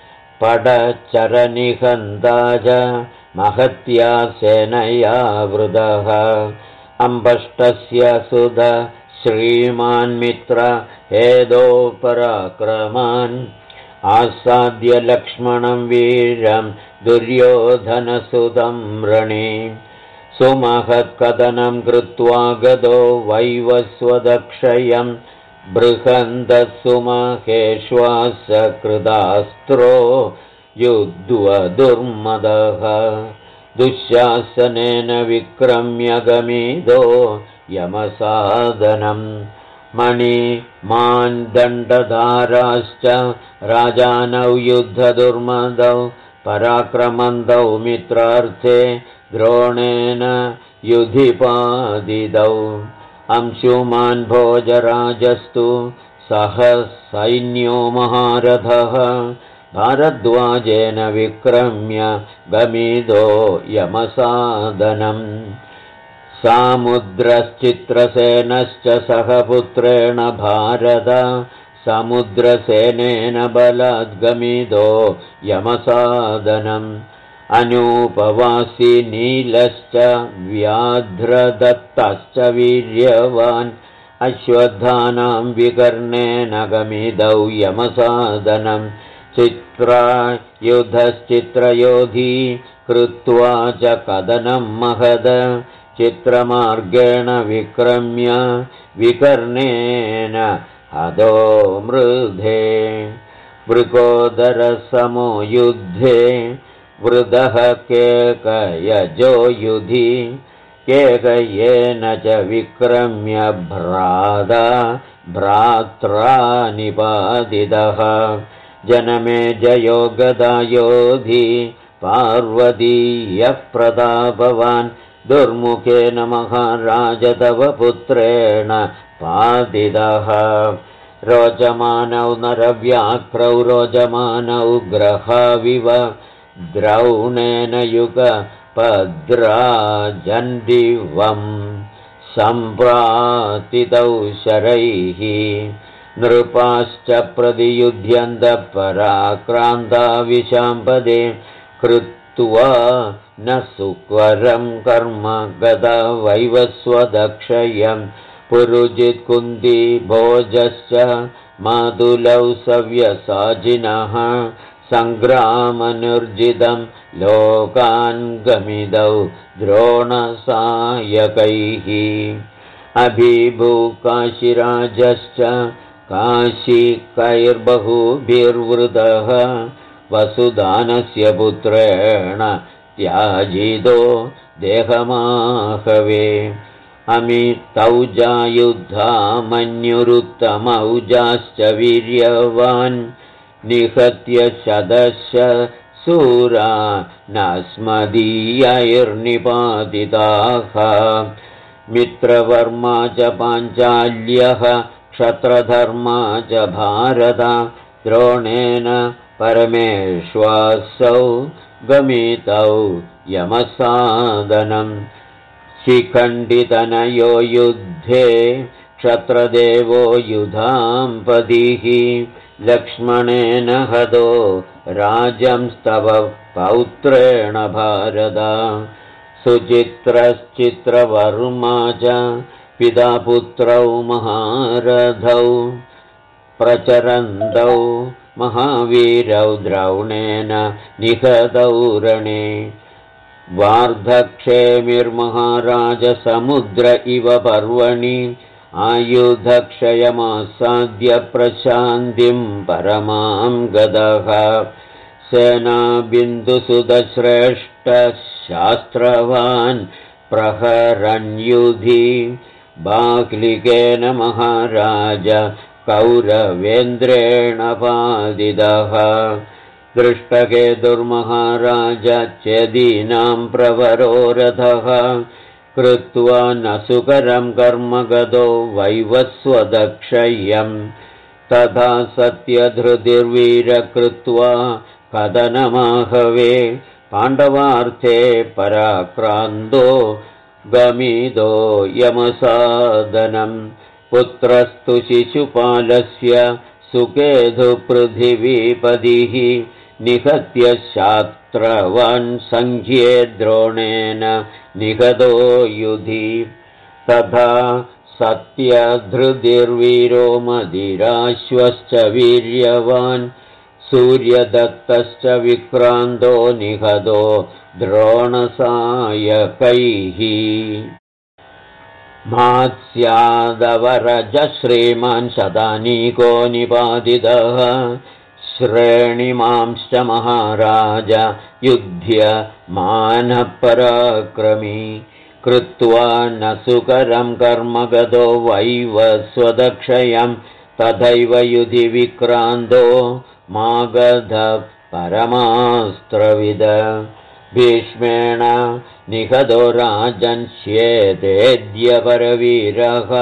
पडचरनिहन्ता च महत्या सेनया वृदः अम्बष्टस्य सुत श्रीमान्मित्र हेदो पराक्रमान् आसाद्य लक्ष्मणं वीरं दुर्योधनसुतं रणे सुमहत्कथनं कृत्वा गदो वैवस्वदक्षयं बृहन्तसुमहेश्वासकृतास्त्रो युद्ध्वदुर्मदः दुःशासनेन विक्रम्य गमिदो यमसादनं मणिमान्दण्डधाराश्च राजानौ युद्धदुर्मदौ पराक्रमन्तौ मित्रार्थे द्रोणेन युधिपादितौ अंशुमान् भोजराजस्तु सह सैन्यो महारथः भारद्वाजेन विक्रम्य गमिदो यमसादनम् सामुद्रश्चित्रसेनश्च सह पुत्रेण भारत समुद्रसेनेन बलाद्गमिदो यमसादनम् अनूपवासी नीलश्च व्याघ्रदत्तश्च वीर्यवान् अश्वत्थानां विकर्णेन गमिदौ यमसादनं चित्रायुधश्चित्रयोधी कृत्वा च कदनं महद चित्रमार्गेण विक्रम्य विकर्णेन हतो मृधे वृकोदरसमो युद्धे वृदः केकयजो युधि केकयेन च विक्रम्य भ्रात्रा निपादितः जनमे जयो गदायोधि पार्वतीयः प्रतापवान् दुर्मुखेन महाराज तव पुत्रेण पादितः रोचमानौ नरव्याक्रौ रोचमानौ ग्रहाविव द्रौणेन युगपद्राजन्दिवं सम्प्रातितौ शरैः नृपाश्च प्रतियुध्यन्तः पराक्रान्ता विशाम्पदे कृत्वा न सुकरं कर्म गदा वैवस्वदक्षयं पुरुजित्कुन्दी भोजश्च मातुलौ सव्यसाचिनः सङ्ग्रामनिर्जितं लोकान् गमिदौ द्रोणसायकैः अभिभूकाशिराजश्च काशिकैर्बहुभिर्वृतः वसुदानस्य पुत्रेण त्याजितो देहमाहवे अमितौजायुद्धामन्युरुत्तमौजाश्च वीर्यवान् निहत्य शतश सूरा नास्मदीयैर्निपातिताः मित्रवर्मा च पाञ्चाल्यः क्षत्रधर्मा च भारत द्रोणेन परमेश्वासौ गमितौ यमसादनम् शिखण्डितनयो युद्धे क्षत्रदेवो युधाम्पतिः लक्ष्मणेन हतो राजंस्तव पौत्रेण भारत सुचित्रश्चित्रवर्मा च पिता पुत्रौ महारथौ प्रचरन्तौ महावीरौ द्रौणेन निहतौ रणे वार्धक्षेमिर्महाराज समुद्र इव पर्वणि आयुधक्षयमासाद्य प्रशान्तिं परमां गतः सेनाबिन्दुसुतश्रेष्ठशास्त्रवान् प्रहरन्युधि बाक्लिकेन महाराज कौरवेन्द्रेण पादितः दृष्टकेतुर्महाराज चेदीनां प्रवरो रथः कृत्वा न सुकरं कर्म गतो वैवस्वदक्षय्यं तथा सत्यधृतिर्वीर कृत्वा कदनमाहवे पाण्डवार्थे पराक्रान्तो गमिदो यमसादनं पुत्रस्तु शिशुपालस्य सुकेतुपृथिवीपतिः निहत्य शात्रवान् सङ्ख्ये द्रोणेन निहतो युधि तथा सत्यधृतिर्वीरो मदिराश्वश्च वीर्यवान् सूर्यदत्तश्च विक्रान्तो निहतो द्रोणसायकैः मात्स्यादवरज श्रीमान् शतानीको निपातितः श्रेणिमांश्च महाराज युध्य मानपराक्रमी कृत्वा न सुकरं कर्म गतो वैवस्वदक्षयं तथैव युधि विक्रान्तो मागध परमास्त्रविद भीष्मेण निहतो राजन् श्येतेऽद्य परवीरः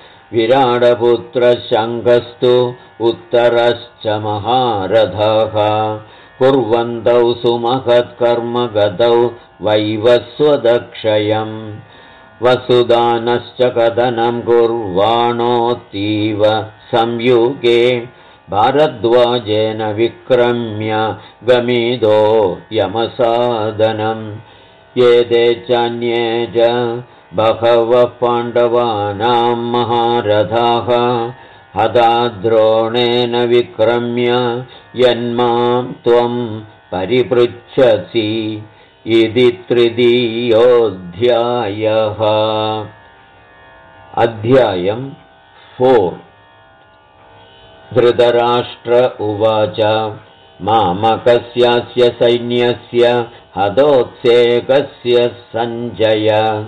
विराडपुत्रशङ्खस्तु उत्तरश्च महारथः कुर्वन्तौ सुमहत्कर्म गतौ वैवस्वदक्षयम् वसुदानश्च कथनं कुर्वाणोऽतीव संयुगे भारद्वाजेन विक्रम्य गमिदो यमसादनम् एते चान्ये च बहवः पाण्डवानां महारथाः हता द्रोणेन विक्रम्य यन्मां त्वं परिपृच्छसि इति तृतीयोऽध्यायः। अध्यायं 4। धृतराष्ट्र उवाच मामकस्यास्य सैन्यस्य हतोत्सेकस्य सञ्जय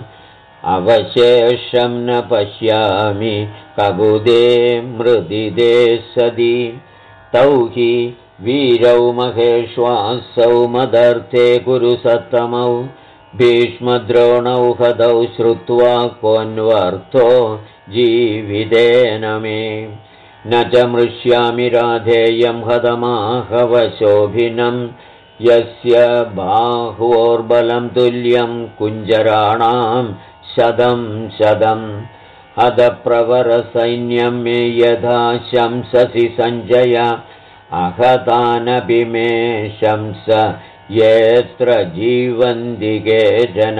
अवशेषं न पश्यामि ककुदे मृदिदे सदि तौ हि वीरौ महेश्वासौ मदर्थे कुरुसत्तमौ भीष्मद्रोणौ हतौ श्रुत्वा कोऽन्वर्थो जीवितेन मे न च मृष्यामि राधेयं हतमाहवशोभिनं यस्य बाह्वोर्बलं तुल्यं कुञ्जराणां शतं हतप्रवरसैन्यं मे यथा शंससि सञ्जय अहतानपि मे शंस यत्र जीवन्ति केचन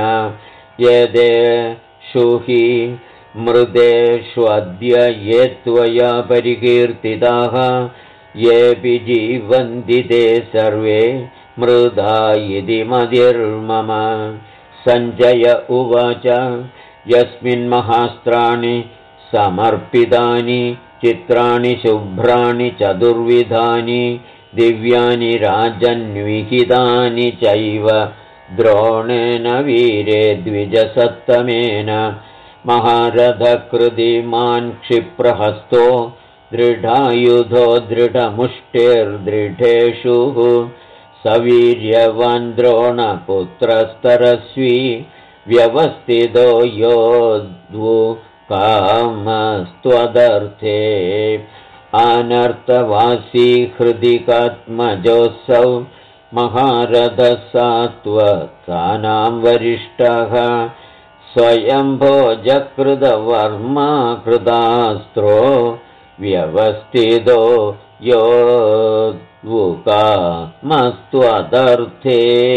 यदेषु हि मृदेष्वद्य ये त्वया परिकीर्तिताः येऽपि जीवन्ति ते सर्वे मृदा इति मतिर्मम सञ्जय उवाच यस्मिन्महास्त्राणि समर्पितानि चित्राणि शुभ्राणि चतुर्विधानि दिव्यानि राजन्विहितानि चैव द्रोणेन वीरे द्विजसत्तमेन महारथकृतिमान् क्षिप्रहस्तो दृढायुधो दृढमुष्टिर्दृढेषु सवीर्यवान् द्रोणपुत्रस्तरस्वी व्यवस्थितो योद्धुकामस्त्वदर्थे अनर्थवासी हृदिकात्मजोऽसौ महारथः सात्वतानां वरिष्ठः स्वयंभो जकृतवर्मा कृतास्त्रो व्यवस्थितो योद्धुकामस्त्वदर्थे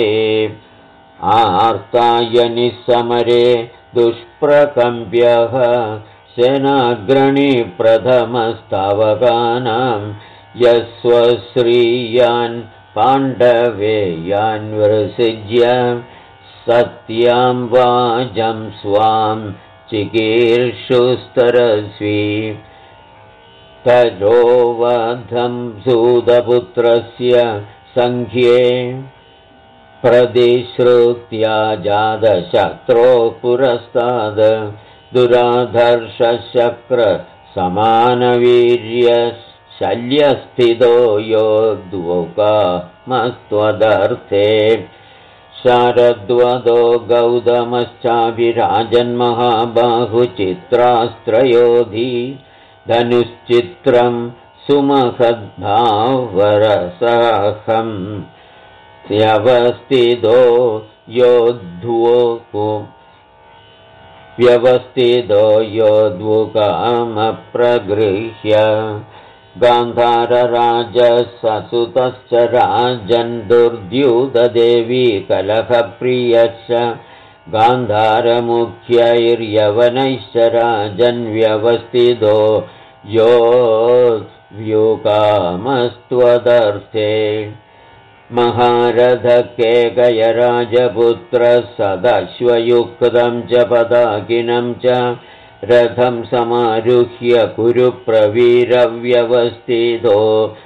आर्तायनि समरे दुष्प्रकम्प्यः सेनाग्रणी प्रथमस्तावकानां यस्वश्रीयान् पाण्डवेयान् विसृज्य सत्यां वाजं स्वां चिकीर्षुस्तरस्वी तजोवधं सूतपुत्रस्य सङ्ख्ये प्रतिश्रुत्या जातशत्रो पुरस्ताद् दुराधर्षशक्रसमानवीर्यशल्यस्थितो योद्धुकामस्त्वदर्थे शारद्वदो गौतमश्चाभिराजन्महाबाहुचित्रास्त्रयोधी धनुश्चित्रं सुमहद्भावरसहं व्यवस्थितो योद्धुकामप्रगृह्य गान्धारराजससुतश्च राजन् दुर्द्युतदेवी कलहप्रियश्च गान्धारमुख्यैर्यवनैश्च राजन् व्यवस्थितो योद्धुकामस्त्वदर्थे महारथकेकयराजपुत्रः सदश्वयुक्तं च पदाकिनं च रथं समारुह्य कुरुप्रवीरव्यवस्थितो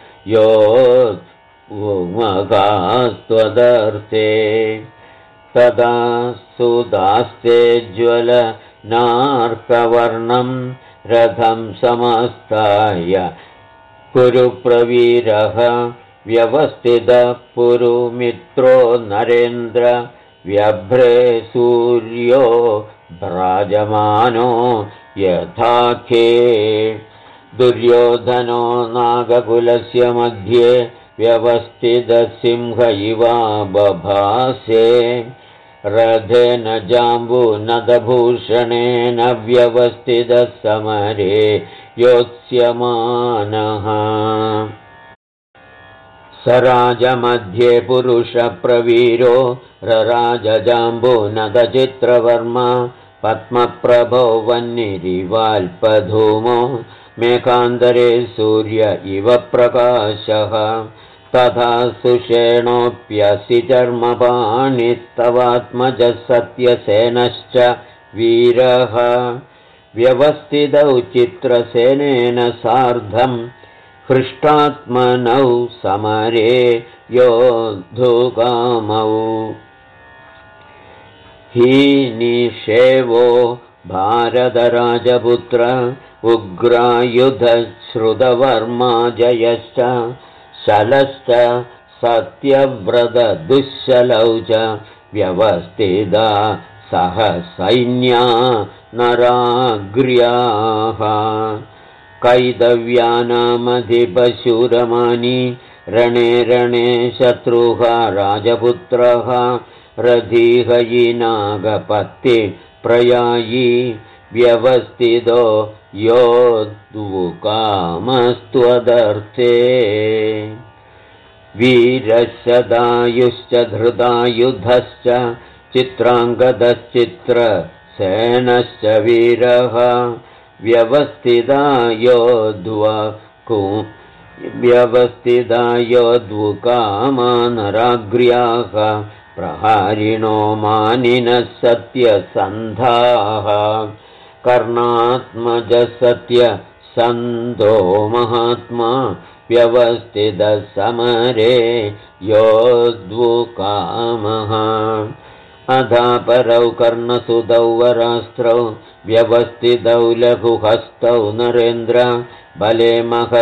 योद्धुकामस्त्वदर्थे तदा सुदास्ते ज्वलनार्कवर्णं रथं समास्ताय कुरुप्रवीरः व्यवस्थितः पुरुमित्रो नरेन्द्र व्यभ्रे सूर्यो भ्राजमानो यथाखे दुर्योधनो नागकुलस्य मध्ये व्यवस्थितसिंह इवा बभासे रथेन जाम्बूनदभूषणेन व्यवस्थितः समरे योत्स्यमानः सराजमध्ये पुरुषप्रवीरो रराजजाम्बूनदचित्रवर्मा पद्मप्रभो वह्निरिवाल्पधूमो मेघान्तरे सूर्य इव प्रकाशः तथा सुषेणोऽप्यसि चर्मपाणिस्तवात्मजः सत्यसेनश्च वीरः व्यवस्थितौ चित्रसेनेन सार्धं हृष्टात्मनौ समरे योद्धुकामौ हीनिषेवो भारतराजपुत्र उग्रायुधश्रुतवर्मा जयश्च शलश्च सत्यव्रतदुश्शलौ च व्यवस्थिता सहसैन्या नराग्र्याः कैदव्यानामधिपशूरमानी रणे रणे शत्रुः राजपुत्रः रथीहयिनागपत्तिप्रयायी व्यवस्थितो योद्धुकामस्त्वदर्थे वीरशदायुश्च धृतायुधश्च चित्राङ्गदश्चित्रसेनश्च वीरः व्यवस्थिता योद्धुकामानराग्र्याः प्रहारिणो मानिनः सत्यसन्धाः कर्णात्मजसत्यसन्धो महात्मा व्यवस्थितः समरे योद्धुकामः अधापरौ कर्णसुतौ वरास्त्रौ व्यवस्थितौ लघुहस्तौ नरेन्द्र बले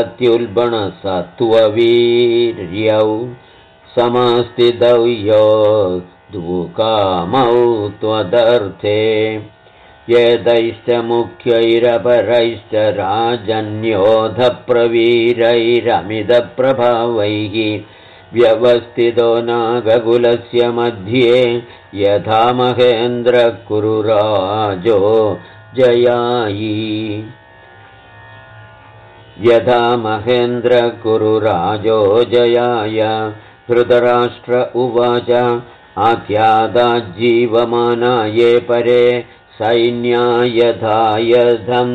महत्युल्बणसत्त्ववीर्यौ समास्थितौ योद्धुकामौ त्वदर्थे येदैश्च मुख्यैरपरैश्च राजन्योधप्रवीरैरमितप्रभावैः व्यवस्थितो नागकुलस्य मध्ये यथा महेन्द्रकुरुराजो जयायि यथा महेन्द्रकुरुराजो जयाय धृतराष्ट्र उवाच आख्याताज्जीवमाना ये परे सैन्यायधायधम्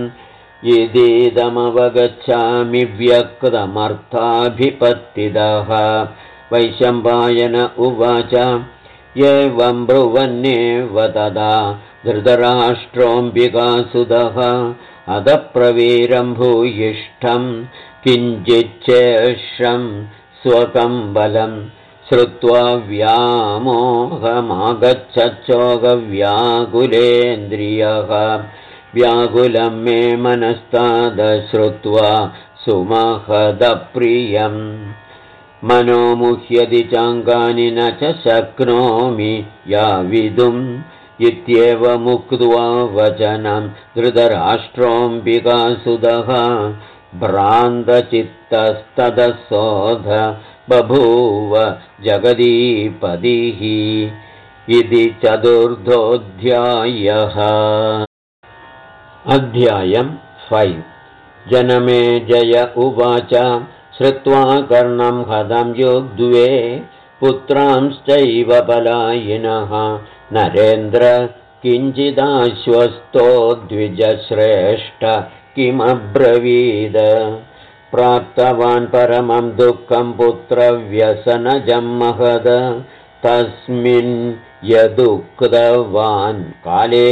यदीदमवगच्छामि व्यक्तमर्थाभिपत्तिदः वैशम्पायन उवाच एवं ब्रुवन्नेव तदा धृतराष्ट्रोऽम्बिकासुतः अदप्रवीरं भूयिष्ठं किञ्चिच्चेषं स्वकं बलं श्रुत्वा व्यामोहमागच्छच्चोगव्याकुलेन्द्रियः व्याकुलं मे मनस्तादश्रुत्वा सुमहदप्रियम् मनोमुह्यति चाङ्गानि न च शक्नोमि याविदुम् इत्येवमुक्त्वा वचनं धृतराष्ट्रोऽम्बिकासुतः भ्रान्तचित्तस्तदसोध बभूव जगदीपतिः इति चतुर्थोऽध्यायः। अध्यायं 5 जनमेजय उवाच श्रुत्वा कर्णं हतं युग्ध्वे पुत्रांश्चैव पलायिनः नरेन्द्र किञ्चिदाश्वस्तो द्विजश्रेष्ठ किमब्रवीद प्राप्तवान् परमं दुःखं पुत्रव्यसनजं महद तस्मिन् यदुक्तवान् काले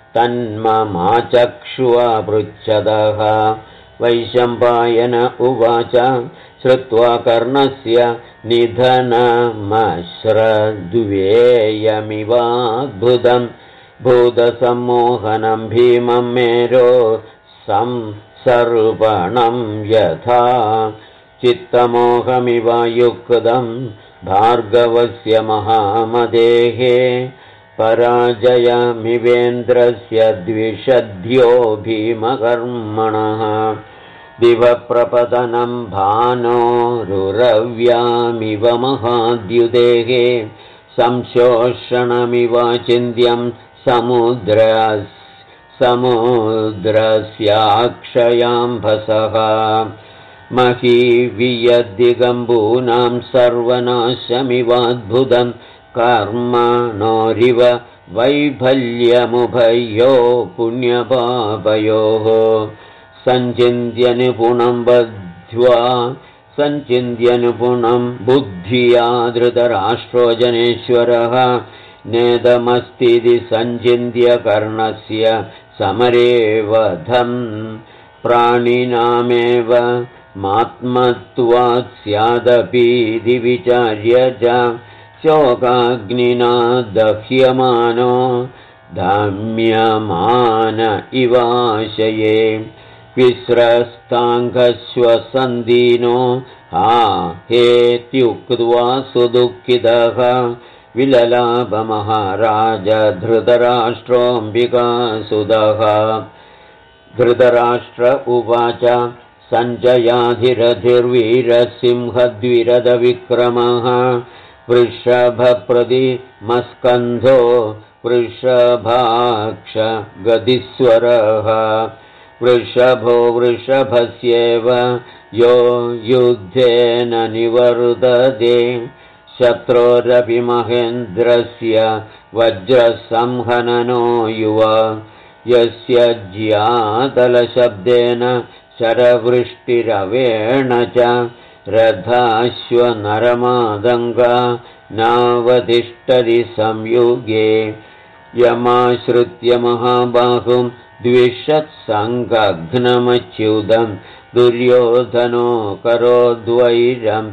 तन्ममाचक्ष्वपृच्छदः वैशम्पायन उवाच श्रुत्वा कर्णस्य निधनमश्रद्वेयमिवाद्भुतं भूतसम्मोहनं भीमं मेरो संसर्पणं यथा चित्तमोहमिवायुक्तं भार्गवस्य महामदेः पराजयमिवेन्द्रस्य द्विषद्यो भीमकर्मणः दिवप्रपतनं भानोरुरव्यामिव महाद्युतेः संशोषणमिवाचिन्त्यं समुद्रस्याक्षयाम्भसः महीवियद्दिगम्बूनां सर्वनाशमिवाद्भुतं कर्मणोरिव वैफल्यमुभयो पुण्यपापयोः सञ्चिन्त्यनुपुणं बुद्धिया धृतराष्ट्रो जनेश्वरः नेदमस्तीति सञ्चिन्त्य कर्णस्य समरे वधम् प्राणिनामेव मात्मत्वात् स्यादपीति विचार्य च शोकाग्निना दह्यमानो धाम्यमान इवाशये विस्रस्ताङ्गश्वसन्दीनो हा हेत्युक्त्वा सुदुःखितः विललापमहाराज धृतराष्ट्रोऽम्बिकासुतः धृतराष्ट्र उवाच सञ्जयाधिरथिर्वीरसिंहद्विरदविक्रमः वृषभप्रतिमस्कन्धो वृषभाक्ष गदिस्वरः वृषभो वृषभस्येव यो युद्धेन निवर्तते शत्रोरपि महेन्द्रस्य वज्रसंहननो युवा यस्य ज्यातलशब्देन शरवृष्टिरवेण च रथाश्वनरमादङ्गा नावतिष्ठति संयुगे यमाश्रित्य महाबाहुं द्विषत्सङ्घघ्नमच्युतं दुर्योधनो करोद्वैरं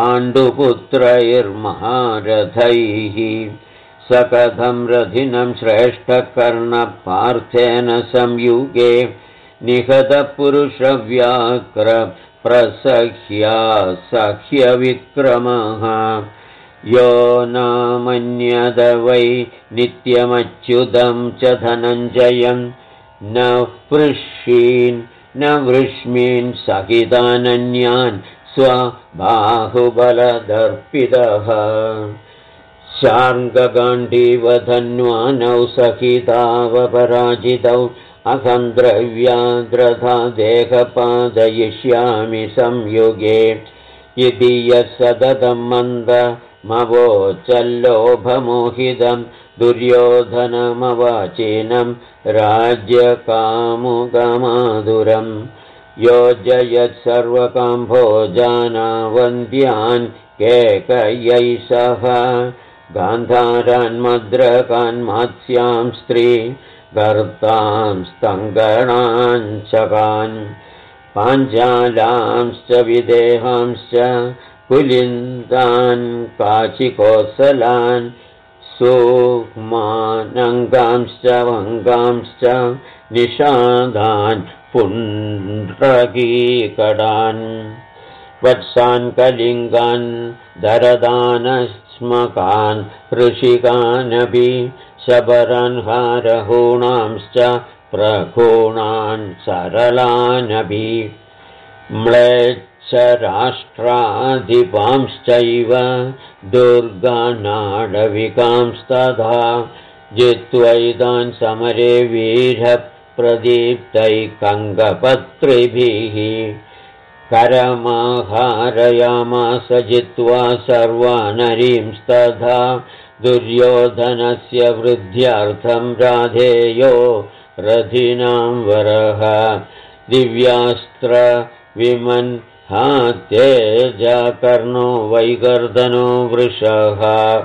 पाण्डुपुत्रैर्महारथैः स कथं रथिनं श्रेष्ठकर्णपार्थेन संयुगे निहतपुरुषव्याघ्र प्रसह्या सह्यविक्रमः यो न मन्यत वै नित्यमच्युतं च धनञ्जयं न वृष्मीन् न वृष्मीन् सहितानन्यान् स्वबाहुबलदर्पितः शार्ङ्गगाण्डीवधन्वानौ सहितावपराजितौ अहं द्रव्याद्रथा देहपादयिष्यामि संयुगे इति यः सततं मन्दमवोचल्लोभमोहितं दुर्योधनमवाचीनं राज्यकामुकमाधुरं योजयत् सर्वकाम्भोजानावन्द्यान् केकयैः सह गान्धारान् मद्रकान् मात्स्यां स्त्री गर्तांस्तङ्गणान् चकान् पाञ्चालांश्च विदेहांश्च कुलिन्दान् काचिकोसलान् सूक्ष्मानङ्गांश्च वङ्गांश्च निषादान् पुण्ड्रकीकडान् वत्सान् कलिङ्गान् दरदानश्मकान् ऋषिकानपि शबरान् हारहूणांश्च प्रघूणान् सरलानपि म्लेच्छराष्ट्राधिपांश्चैव दुर्गानाडविकांस्तथा जित्वैतान् समरे वीरप्रदीप्तैकङ्गपत्रिभिः करमाहारयामास जित्वा सर्वानरींस्तथा दुर्योधनस्य वृद्ध्यर्थं राधेयो रथिनां वरः दिव्यास्त्रविमन्हात्येजकर्णो वैगर्दनो वृषः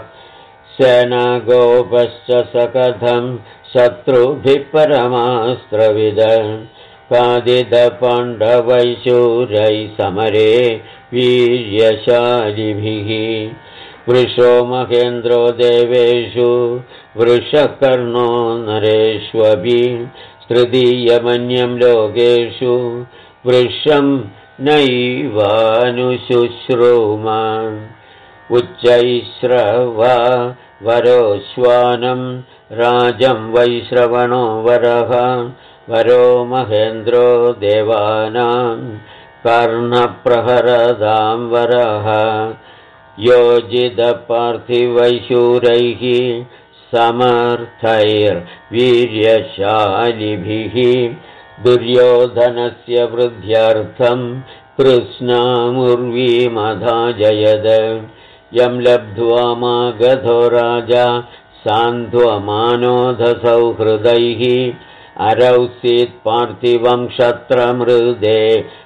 सेनागोपश्च सकथं शत्रुभिः परमास्त्रविद कादिदपाण्डवैशूरैः समरे वीर्यशालिभिः वृषो महेन्द्रो देवेषु वृषकर्णो नरेष्वपि तृतीयमन्यं लोकेषु वृषं नैवानुशुश्रूम उच्चैश्रवा वरोश्वानं राजं वैश्रवणो वरः वरो महेन्द्रो देवानां कर्णप्रहरदां वरः योजितपार्थिवैशूरैः समर्थैर्वीर्यशालिभिः दुर्योधनस्य वृद्ध्यर्थं कृष्णामुर्वीमधाजयद यं लब्ध्वा मागधो राजा सान्ध्वमानोधसौहृदैः अरौसीत् पार्थिवं क्षत्रमृदे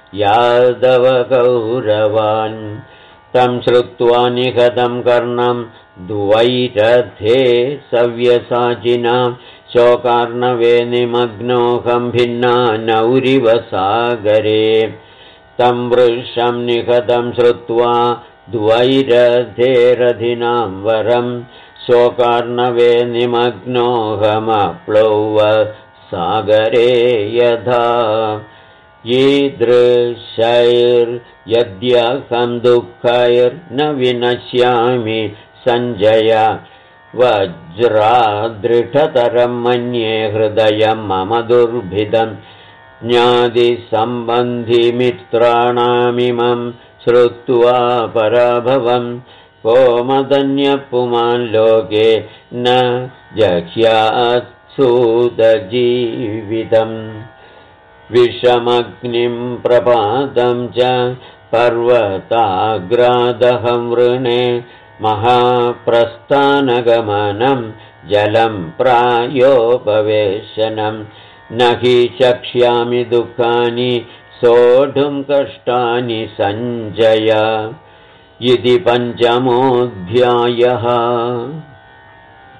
यादवकौरवान् तं श्रुत्वा निहतं कर्णं द्वैरथे सव्यसाचिनां शोकार्णवे निमग्नोऽहं भिन्ना नौरिव सागरे तं वृषं निहतं श्रुत्वा द्वैरथेरधिनां वरं शोकार्णवे निमग्नोऽहमप्लौव सागरे यथा ईदृशैर्यद्यहं दुःखैर्न विनश्यामि सञ्जय वज्रादृढतरं मन्ये हृदयं मम दुर्भिदं ज्ञातिसम्बन्धिमित्राणामिमं श्रुत्वा पराभवं कोमदन्यपुमान् लोके न जह्यात्सूदजीवितम् विषमग्निं प्रपातं च पर्वताग्रादहं वृणे महाप्रस्थानगमनं जलं प्रायोपवेशनं न हि चक्ष्यामि दुःखानि सोढुं कष्टानि सञ्जय इति 5मोऽध्यायः।